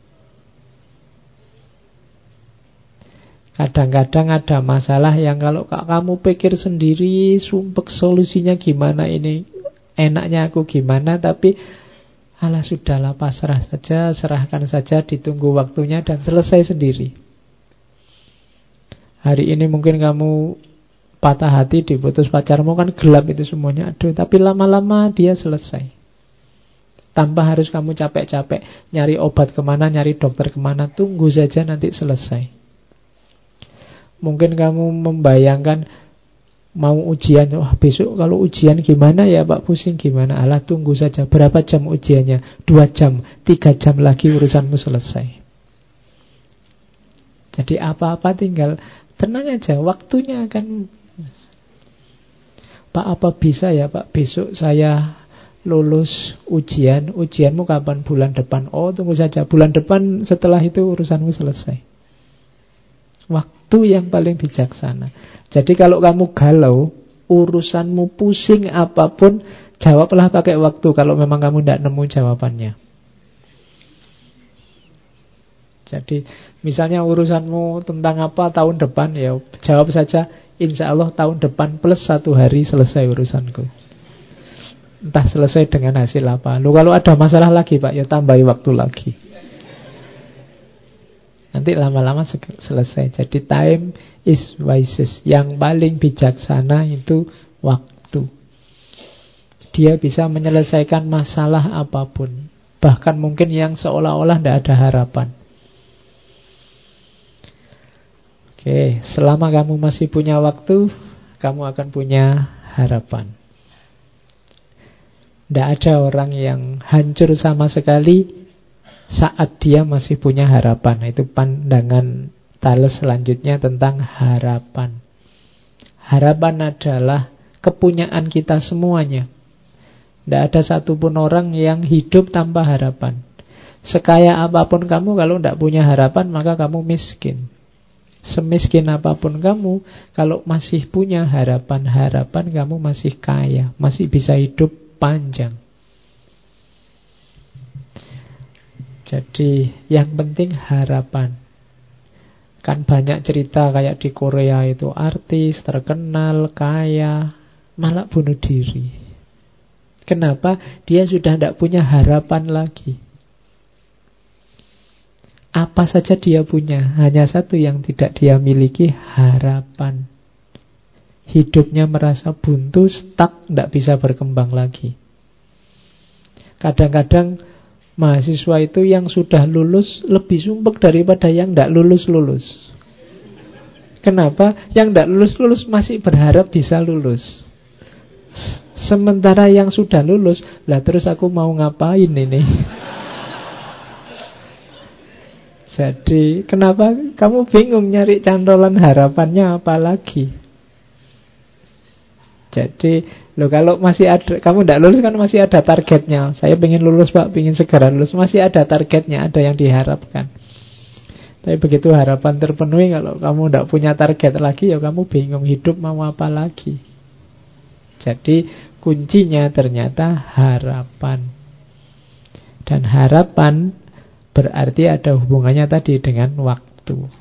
Kadang-kadang ada masalah yang kalau kamu pikir sendiri, sumpek solusinya gimana ini, enaknya aku gimana, tapi alah sudahlah, pasrah saja, serahkan saja, ditunggu waktunya dan selesai sendiri. Hari ini mungkin kamu patah hati, diputus pacarmu, kan gelap itu semuanya, aduh, tapi lama-lama dia selesai. Tanpa harus kamu capek-capek nyari obat kemana, nyari dokter kemana, tunggu saja nanti selesai. Mungkin kamu membayangkan mau ujian, wah besok kalau ujian gimana ya Pak, pusing gimana, alah tunggu saja. Berapa jam ujiannya? 2 jam, 3 jam lagi urusanmu selesai. Jadi apa-apa tinggal tenang aja, waktunya akan. Pak, apa bisa ya Pak, besok saya lulus ujian. Ujianmu kapan? Bulan depan. Oh tunggu saja, bulan depan, setelah itu urusanmu selesai. Waktu yang paling bijaksana. Jadi kalau kamu galau, urusanmu pusing apapun, jawablah pakai waktu kalau memang kamu tidak nemu jawabannya. Jadi misalnya urusanmu tentang apa tahun depan, ya jawab saja, insya Allah tahun depan plus 1 hari selesai urusanku. Entah selesai dengan hasil apa. Lalu kalau ada masalah lagi Pak, ya tambahi waktu lagi. Nanti lama-lama selesai. Jadi time is wisest. Yang paling bijaksana itu waktu. Dia bisa menyelesaikan masalah apapun. Bahkan mungkin yang seolah-olah tidak ada harapan. Oke, selama kamu masih punya waktu, kamu akan punya harapan. Tidak ada orang yang hancur sama sekali saat dia masih punya harapan. Itu pandangan Thales selanjutnya tentang harapan. Harapan adalah kepunyaan kita semuanya. Tidak ada satupun orang yang hidup tanpa harapan. Sekaya apapun kamu, kalau tidak punya harapan, maka kamu miskin. Semiskin apapun kamu, kalau masih punya harapan, kamu masih kaya, masih bisa hidup panjang. Jadi yang penting harapan. Kan banyak cerita kayak di Korea itu, artis terkenal, kaya, malah bunuh diri. Kenapa? Dia sudah tidak punya harapan lagi. Apa saja dia punya, hanya satu yang tidak dia miliki, harapan. Hidupnya merasa buntu, stuck, tidak bisa berkembang lagi. Kadang-kadang mahasiswa itu yang sudah lulus lebih sumpek daripada yang tidak lulus-lulus. Kenapa? Yang tidak lulus-lulus masih berharap bisa lulus. Sementara yang sudah lulus, lah terus aku mau ngapain ini? Jadi kenapa kamu bingung nyari cantolan harapannya apa lagi? Jadi kalau masih ada, kamu tidak lulus kan masih ada targetnya. Saya pengen lulus Pak, pengen segera lulus. Masih ada targetnya, ada yang diharapkan. Tapi begitu harapan terpenuhi, kalau kamu tidak punya target lagi, ya kamu bingung hidup mau apa lagi. Jadi kuncinya ternyata harapan. Dan harapan berarti ada hubungannya tadi dengan waktu.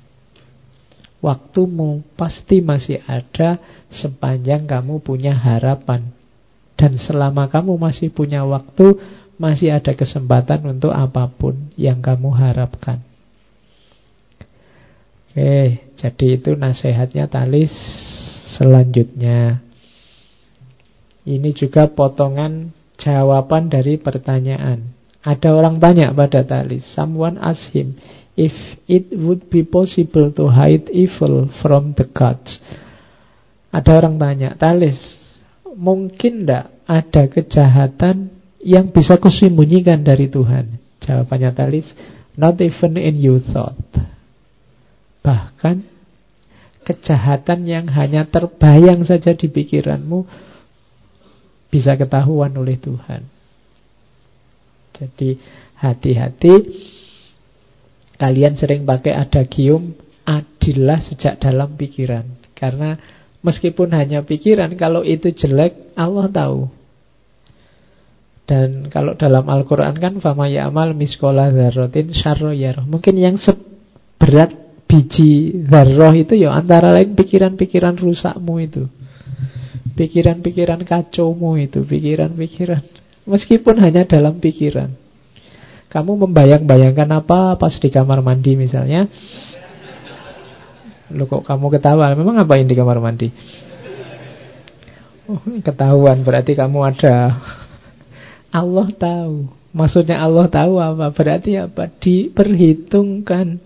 Waktumu pasti masih ada sepanjang kamu punya harapan. Dan selama kamu masih punya waktu, masih ada kesempatan untuk apapun yang kamu harapkan. Oke, jadi itu nasihatnya Talis. Selanjutnya, ini juga potongan jawaban dari pertanyaan. Ada orang tanya pada Talis. Someone asked him if it would be possible to hide evil from the gods. Ada orang tanya, Talis, mungkin tidak ada kejahatan yang bisa kusembunyikan dari Tuhan? Jawabannya Talis, not even in your thought. Bahkan kejahatan yang hanya terbayang saja di pikiranmu bisa ketahuan oleh Tuhan. Jadi hati-hati. Kalian sering pakai adagium, adillah sejak dalam pikiran. Karena meskipun hanya pikiran, kalau itu jelek, Allah tahu. Dan kalau dalam Al-Quran kan, fama ya'mal miskola dzarratin syarra yarah. Mungkin yang seberat biji dzarrah itu ya antara lain pikiran-pikiran rusakmu itu. Pikiran-pikiran kacaumu itu. Pikiran-pikiran, meskipun hanya dalam pikiran. Kamu membayang-bayangkan apa pas di kamar mandi misalnya. Loh kok kamu ketawa? Memang ngapain di kamar mandi? Oh, ketahuan berarti kamu ada. Allah tahu. Maksudnya Allah tahu apa? Berarti apa? Diperhitungkan.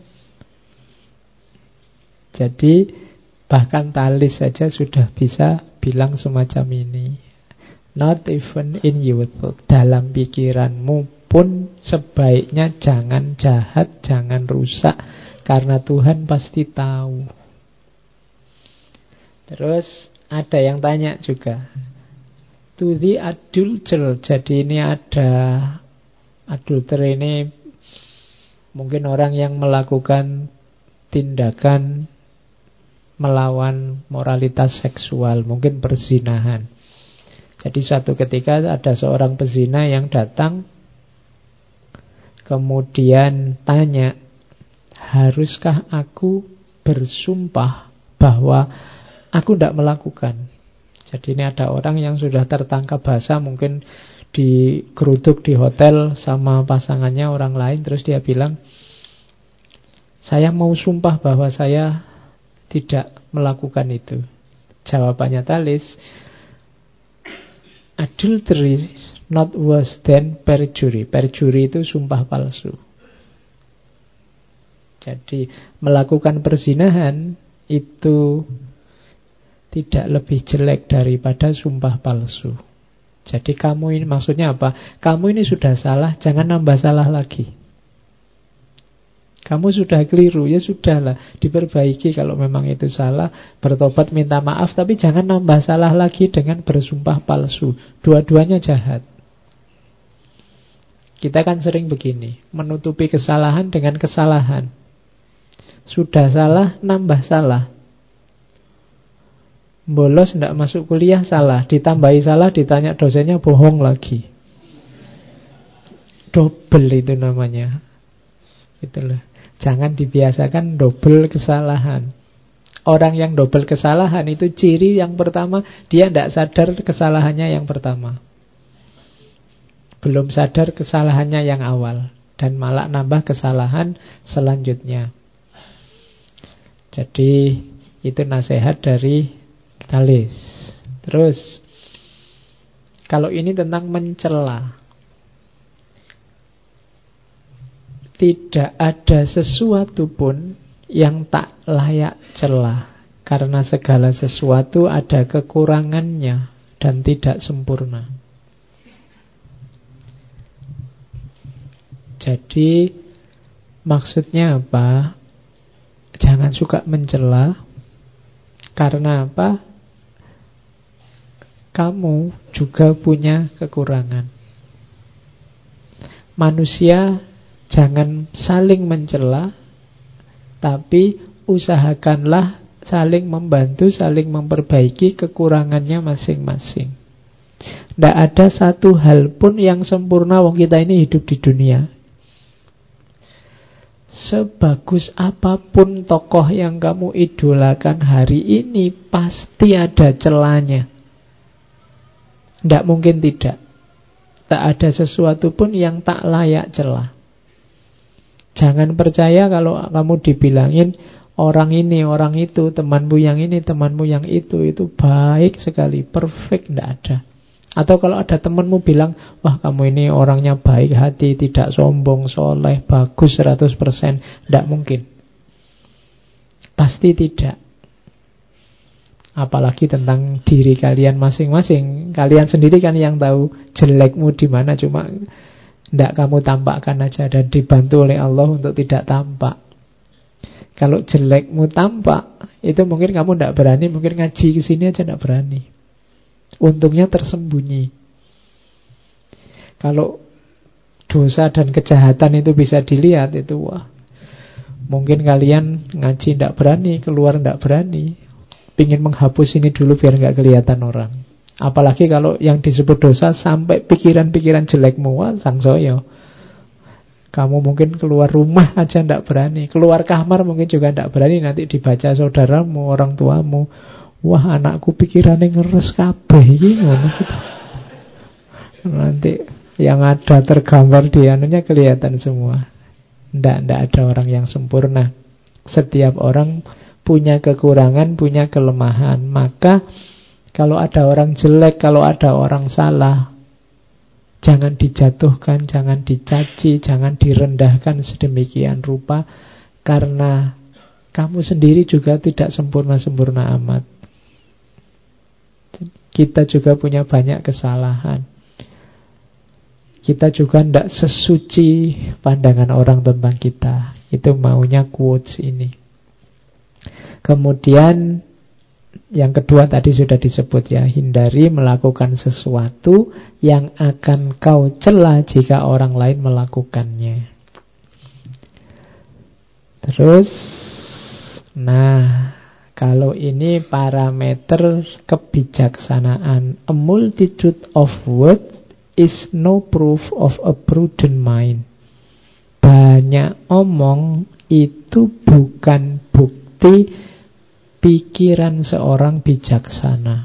Jadi bahkan Talis saja sudah bisa bilang semacam ini. Not even in your thought. Dalam pikiranmu pun sebaiknya jangan jahat, jangan rusak, karena Tuhan pasti tahu. Terus ada yang tanya juga, to the adulterer. Jadi ini ada adulterer, ini mungkin orang yang melakukan tindakan melawan moralitas seksual, mungkin perzinahan. Jadi suatu ketika ada seorang pezina yang datang, kemudian tanya, haruskah aku bersumpah bahwa aku tidak melakukan? Jadi ini ada orang yang sudah tertangkap basah, mungkin digeruduk di hotel sama pasangannya orang lain. Terus dia bilang, saya mau sumpah bahwa saya tidak melakukan itu. Jawabannya Talis, adultery is not worse than perjury. Perjury itu sumpah palsu. Jadi melakukan perzinahan itu tidak lebih jelek daripada sumpah palsu. Jadi kamu ini, maksudnya apa? Kamu ini sudah salah, jangan nambah salah lagi. Kamu sudah keliru, ya sudahlah, diperbaiki kalau memang itu salah, bertobat minta maaf, tapi jangan nambah salah lagi dengan bersumpah palsu. Dua-duanya jahat. Kita kan sering begini, menutupi kesalahan dengan kesalahan. Sudah salah, nambah salah. Bolos tidak masuk kuliah, salah. Ditambahi salah, ditanya dosennya, bohong lagi. Double itu namanya. Itulah. Jangan dibiasakan double kesalahan. Orang yang double kesalahan itu ciri yang pertama, dia tidak sadar kesalahannya yang pertama. Belum sadar kesalahannya yang awal. Dan malah nambah kesalahan selanjutnya. Jadi itu nasihat dari Talis. Terus, kalau ini tentang mencela. Tidak ada sesuatu pun yang tak layak celah, karena segala sesuatu ada kekurangannya dan tidak sempurna. Jadi maksudnya apa? Jangan suka mencela. Karena apa? Kamu juga punya kekurangan. Manusia jangan saling mencela, tapi usahakanlah saling membantu, saling memperbaiki kekurangannya masing-masing. Tidak ada satu hal pun yang sempurna. Wong kita ini hidup di dunia. Sebagus apapun tokoh yang kamu idolakan hari ini, pasti ada celahnya. Tidak mungkin tidak. Tak ada sesuatu pun yang tak layak celah. Jangan percaya kalau kamu dibilangin orang ini, orang itu, temanmu yang ini, temanmu yang itu baik sekali, perfect, tidak ada. Atau kalau ada temanmu bilang, wah kamu ini orangnya baik hati, tidak sombong, soleh, bagus 100%, tidak mungkin. Pasti tidak. Apalagi tentang diri kalian masing-masing. Kalian sendiri kan yang tahu jelekmu di mana, cuma tidak kamu tampakkan aja dan dibantu oleh Allah untuk tidak tampak. Kalau jelekmu tampak, itu mungkin kamu tidak berani, mungkin ngaji ke sini aja tidak berani. Untungnya tersembunyi. Kalau dosa dan kejahatan itu bisa dilihat, itu wah, mungkin kalian ngaji tidak berani, keluar tidak berani, pingin menghapus ini dulu biar nggak kelihatan orang. Apalagi kalau yang disebut dosa sampai pikiran-pikiran jelekmu, wah sangsoyo. Kamu mungkin keluar rumah aja tidak berani, keluar kamar mungkin juga tidak berani, nanti dibaca saudaramu, orang tuamu, wah anakku pikirannya ngeres kabeh iki ngono. Nanti yang ada tergambar di anunya kelihatan semua. Tidak ada orang yang sempurna. Setiap orang punya kekurangan, punya kelemahan. Maka kalau ada orang jelek, kalau ada orang salah, jangan dijatuhkan, jangan dicaci, jangan direndahkan sedemikian rupa, karena kamu sendiri juga tidak sempurna-sempurna amat. Kita juga punya banyak kesalahan. Kita juga tidak sesuci pandangan orang tentang kita. Itu maunya quotes ini. Kemudian yang kedua tadi sudah disebut ya, hindari melakukan sesuatu yang akan kau cela jika orang lain melakukannya. Terus, nah, kalau ini parameter kebijaksanaan. A multitude of words is no proof of a prudent mind. Banyak omong itu bukan bukti pikiran seorang bijaksana.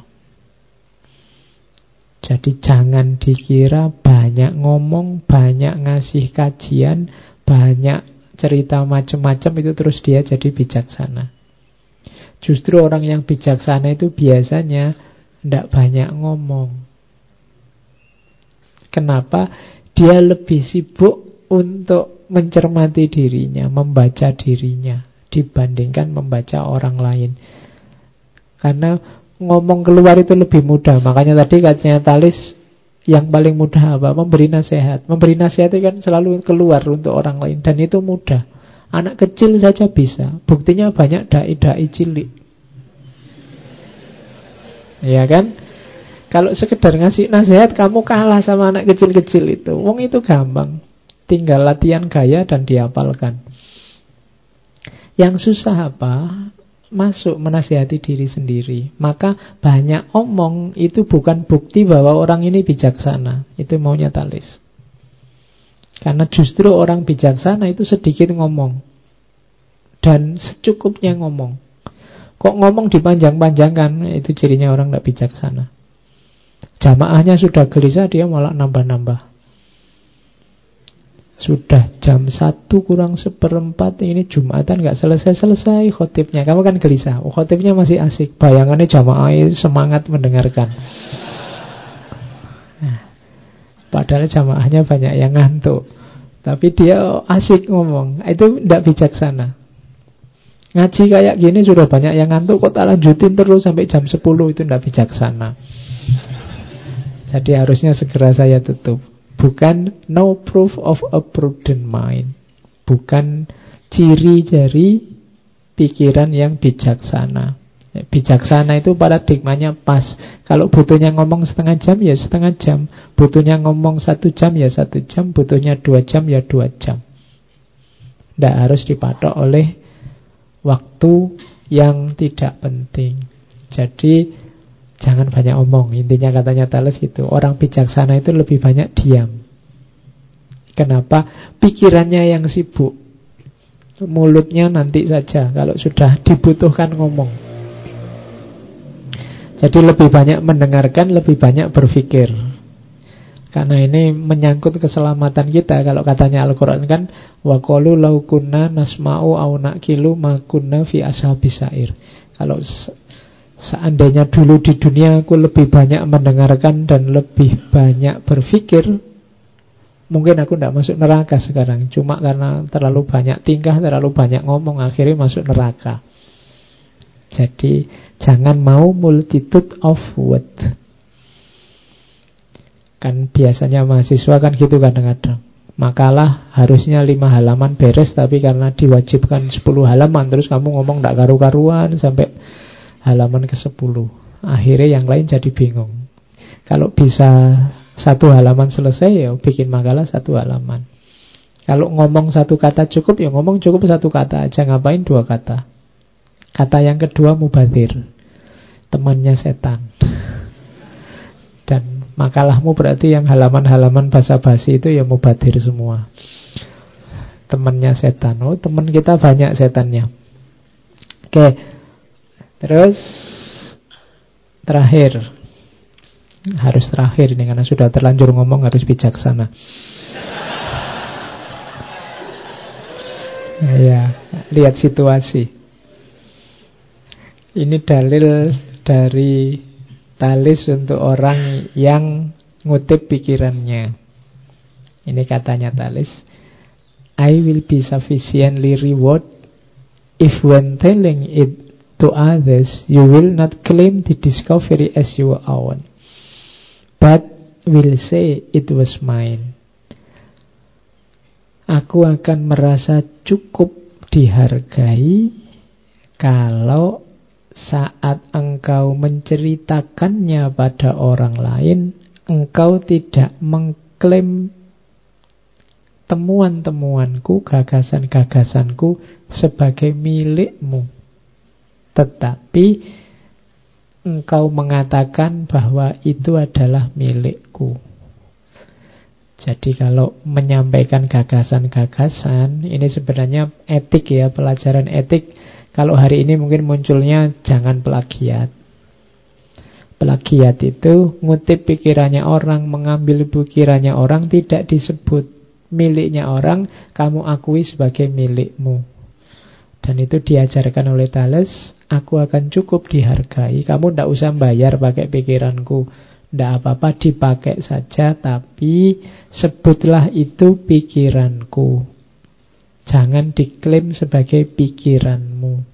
Jadi jangan dikira banyak ngomong, banyak ngasih kajian, banyak cerita macam-macam itu terus dia jadi bijaksana. Justru orang yang bijaksana itu biasanya tidak banyak ngomong. Kenapa? Dia lebih sibuk untuk mencermati dirinya, membaca dirinya, dibandingkan membaca orang lain. Karena ngomong keluar itu lebih mudah. Makanya tadi katanya Talis, yang paling mudah apa? Memberi nasihat. Memberi nasihat itu kan selalu keluar untuk orang lain, dan itu mudah. Anak kecil saja bisa. Buktinya banyak dai-dai cilik. Ya kan? Kalau sekedar ngasih nasihat kamu kalah sama anak kecil-kecil itu. Wong itu gampang. Tinggal latihan gaya dan dihafalkan. Yang susah apa? Masuk menasihati diri sendiri. Maka banyak omong itu bukan bukti bahwa orang ini bijaksana. Itu maunya Talis. Karena justru orang bijaksana itu sedikit ngomong. dan secukupnya ngomong. Kok ngomong dipanjang-panjangkan, itu cirinya orang tidak bijaksana. Jamaahnya sudah gelisah, dia malah nambah-nambah. Sudah jam 1 kurang 1/4, ini Jumatan gak selesai-selesai khotibnya. Kamu kan gelisah, khotibnya masih asik, bayangannya jamaah semangat mendengarkan. Padahal jamaahnya banyak yang ngantuk, tapi dia asik ngomong. Itu tidak bijaksana. Ngaji kayak gini sudah banyak yang ngantuk, kok tak lanjutin terus sampai jam 10, itu tidak bijaksana. Jadi harusnya segera saya tutup. Bukan no proof of a prudent mind, bukan ciri dari pikiran yang bijaksana. Bijaksana itu paradigmanya pas. Kalau butuhnya ngomong setengah jam, ya setengah jam. Butuhnya ngomong 1 jam, ya 1 jam. Butuhnya 2 jam, ya 2 jam. Tidak harus dipatok oleh waktu yang tidak penting. Jadi jangan banyak omong. Intinya katanya Thales itu, orang bijaksana itu lebih banyak diam. Kenapa? Pikirannya yang sibuk, mulutnya nanti saja kalau sudah dibutuhkan ngomong. Jadi lebih banyak mendengarkan, lebih banyak berpikir. Karena ini menyangkut keselamatan kita. Kalau katanya Al-Quran kan, wa qalu law kunna nasma'u aw naqilu ma kunna fi ashabis sa'ir. Kalau seandainya dulu di dunia aku lebih banyak mendengarkan dan lebih banyak berpikir, mungkin aku tidak masuk neraka sekarang. Cuma karena terlalu banyak tingkah, terlalu banyak ngomong, akhirnya masuk neraka. Jadi jangan mau multitude of word. Kan biasanya mahasiswa kan gitu kadang-kadang. Makalah harusnya 5 halaman beres, tapi karena diwajibkan 10 halaman, terus kamu ngomong tidak karu-karuan sampai halaman ke-10. Akhirnya yang lain jadi bingung. Kalau bisa 1 halaman selesai, ya bikin makalah 1 halaman. Kalau ngomong 1 kata cukup, ya ngomong cukup 1 kata aja. Ngapain 2 kata? Kata yang kedua mubadzir, temannya setan. Dan makalahmu berarti yang halaman-halaman basa-basi itu ya mubadzir semua, temannya setan. Oh, teman kita banyak setannya. Oke. Terus terakhir, harus terakhir ini karena sudah terlanjur ngomong, harus bijaksana. Ya, lihat situasi. Ini dalil dari Thales untuk orang yang ngutip pikirannya. Ini katanya Thales, I will be sufficiently reward if when telling it to others, you will not claim the discovery as your own, but will say it was mine. Aku akan merasa cukup dihargai kalau saat engkau menceritakannya pada orang lain, engkau tidak mengklaim temuan-temuanku, gagasan-gagasanku sebagai milikmu, tetapi engkau mengatakan bahwa itu adalah milikku. Jadi kalau menyampaikan gagasan-gagasan, ini sebenarnya etik ya, pelajaran etik. Kalau hari ini mungkin munculnya jangan plagiat. Plagiat itu ngutip pikirannya orang, mengambil pikirannya orang, tidak disebut miliknya orang, kamu akui sebagai milikmu. Dan itu diajarkan oleh Thales, aku akan cukup dihargai, kamu tidak usah bayar pakai pikiranku, tidak apa-apa dipakai saja, tapi sebutlah itu pikiranku. Jangan diklaim sebagai pikiranmu.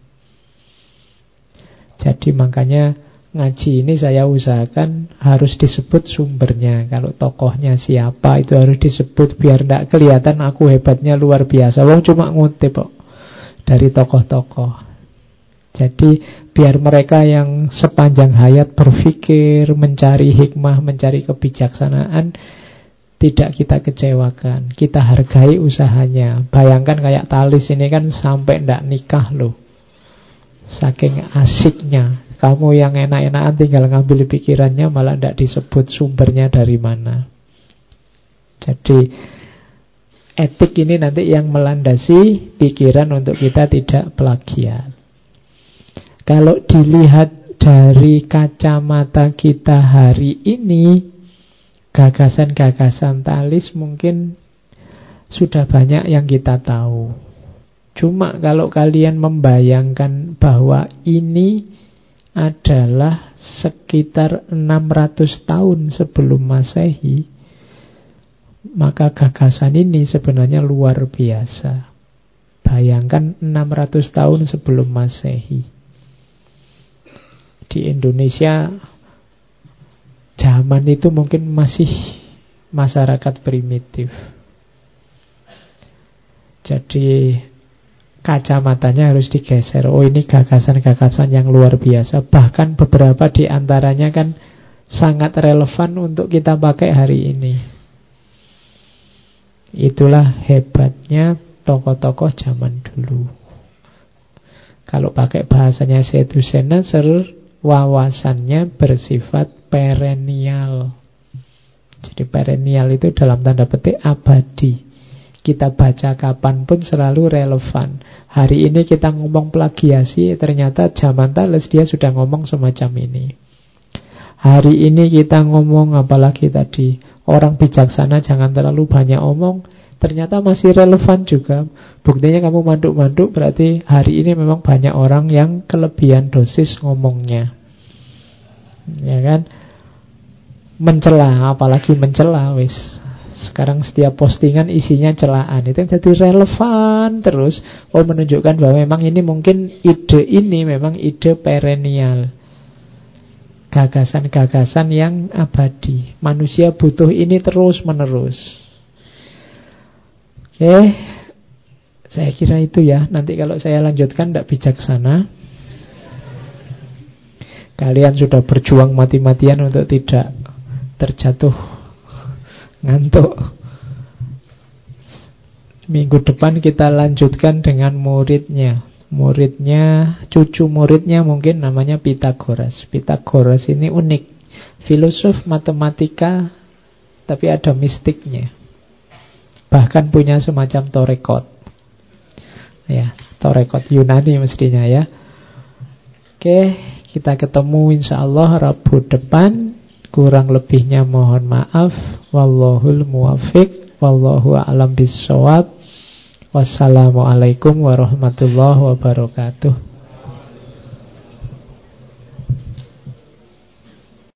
Jadi makanya ngaji ini saya usahakan harus disebut sumbernya. Kalau tokohnya siapa itu harus disebut, biar tidak kelihatan aku hebatnya luar biasa. Wong cuma ngutip kok dari tokoh-tokoh. Jadi biar mereka yang sepanjang hayat berpikir, mencari hikmah, mencari kebijaksanaan, tidak kita kecewakan, kita hargai usahanya. Bayangkan kayak Thales ini kan sampai tidak nikah loh, saking asiknya. Kamu yang enak-enakan tinggal ngambil pikirannya, malah tidak disebut sumbernya dari mana. Jadi etik ini nanti yang melandasi pikiran untuk kita tidak plagiat. Kalau dilihat dari kacamata kita hari ini, gagasan-gagasan Talis mungkin sudah banyak yang kita tahu. Cuma kalau kalian membayangkan bahwa ini adalah sekitar 600 tahun sebelum Masehi, maka gagasan ini sebenarnya luar biasa. Bayangkan 600 tahun sebelum Masehi. Di Indonesia zaman itu mungkin masih masyarakat primitif. Jadi kacamatanya harus digeser. Oh, ini gagasan-gagasan yang luar biasa. Bahkan beberapa di antaranya kan sangat relevan untuk kita pakai hari ini. Itulah hebatnya tokoh-tokoh zaman dulu. Kalau pakai bahasanya Sedusen Nasr, wawasannya bersifat perennial. Jadi perennial itu dalam tanda petik abadi. Kita baca kapanpun selalu relevan. Hari ini kita ngomong plagiasi, ternyata zaman Thales dia sudah ngomong semacam ini. Hari ini kita ngomong, apalagi tadi, orang bijaksana jangan terlalu banyak omong, ternyata masih relevan juga. Buktinya kamu manduk-manduk, berarti hari ini memang banyak orang yang kelebihan dosis ngomongnya. Ya kan? Mencela, apalagi mencela, wis. Sekarang setiap postingan isinya celaan. Itu jadi relevan terus. Oh, menunjukkan bahwa memang ini mungkin ide ini memang ide perennial. Gagasan-gagasan yang abadi. Manusia butuh ini terus-menerus. Oke, saya kira itu ya. Nanti kalau saya lanjutkan tidak bijaksana. Kalian sudah berjuang mati-matian untuk tidak terjatuh ngantuk. Minggu depan kita lanjutkan dengan muridnya. Cucu muridnya mungkin namanya Pythagoras. Pythagoras ini unik. Filosof matematika, tapi ada mistiknya. Bahkan punya semacam torekot. Ya, torekot Yunani mestinya ya. Oke, kita ketemu insyaAllah Rabu depan. Kurang lebihnya mohon maaf. Wallahul muwafiq. Wallahu a'lam bissawab. Wassalamualaikum warahmatullahi wabarakatuh.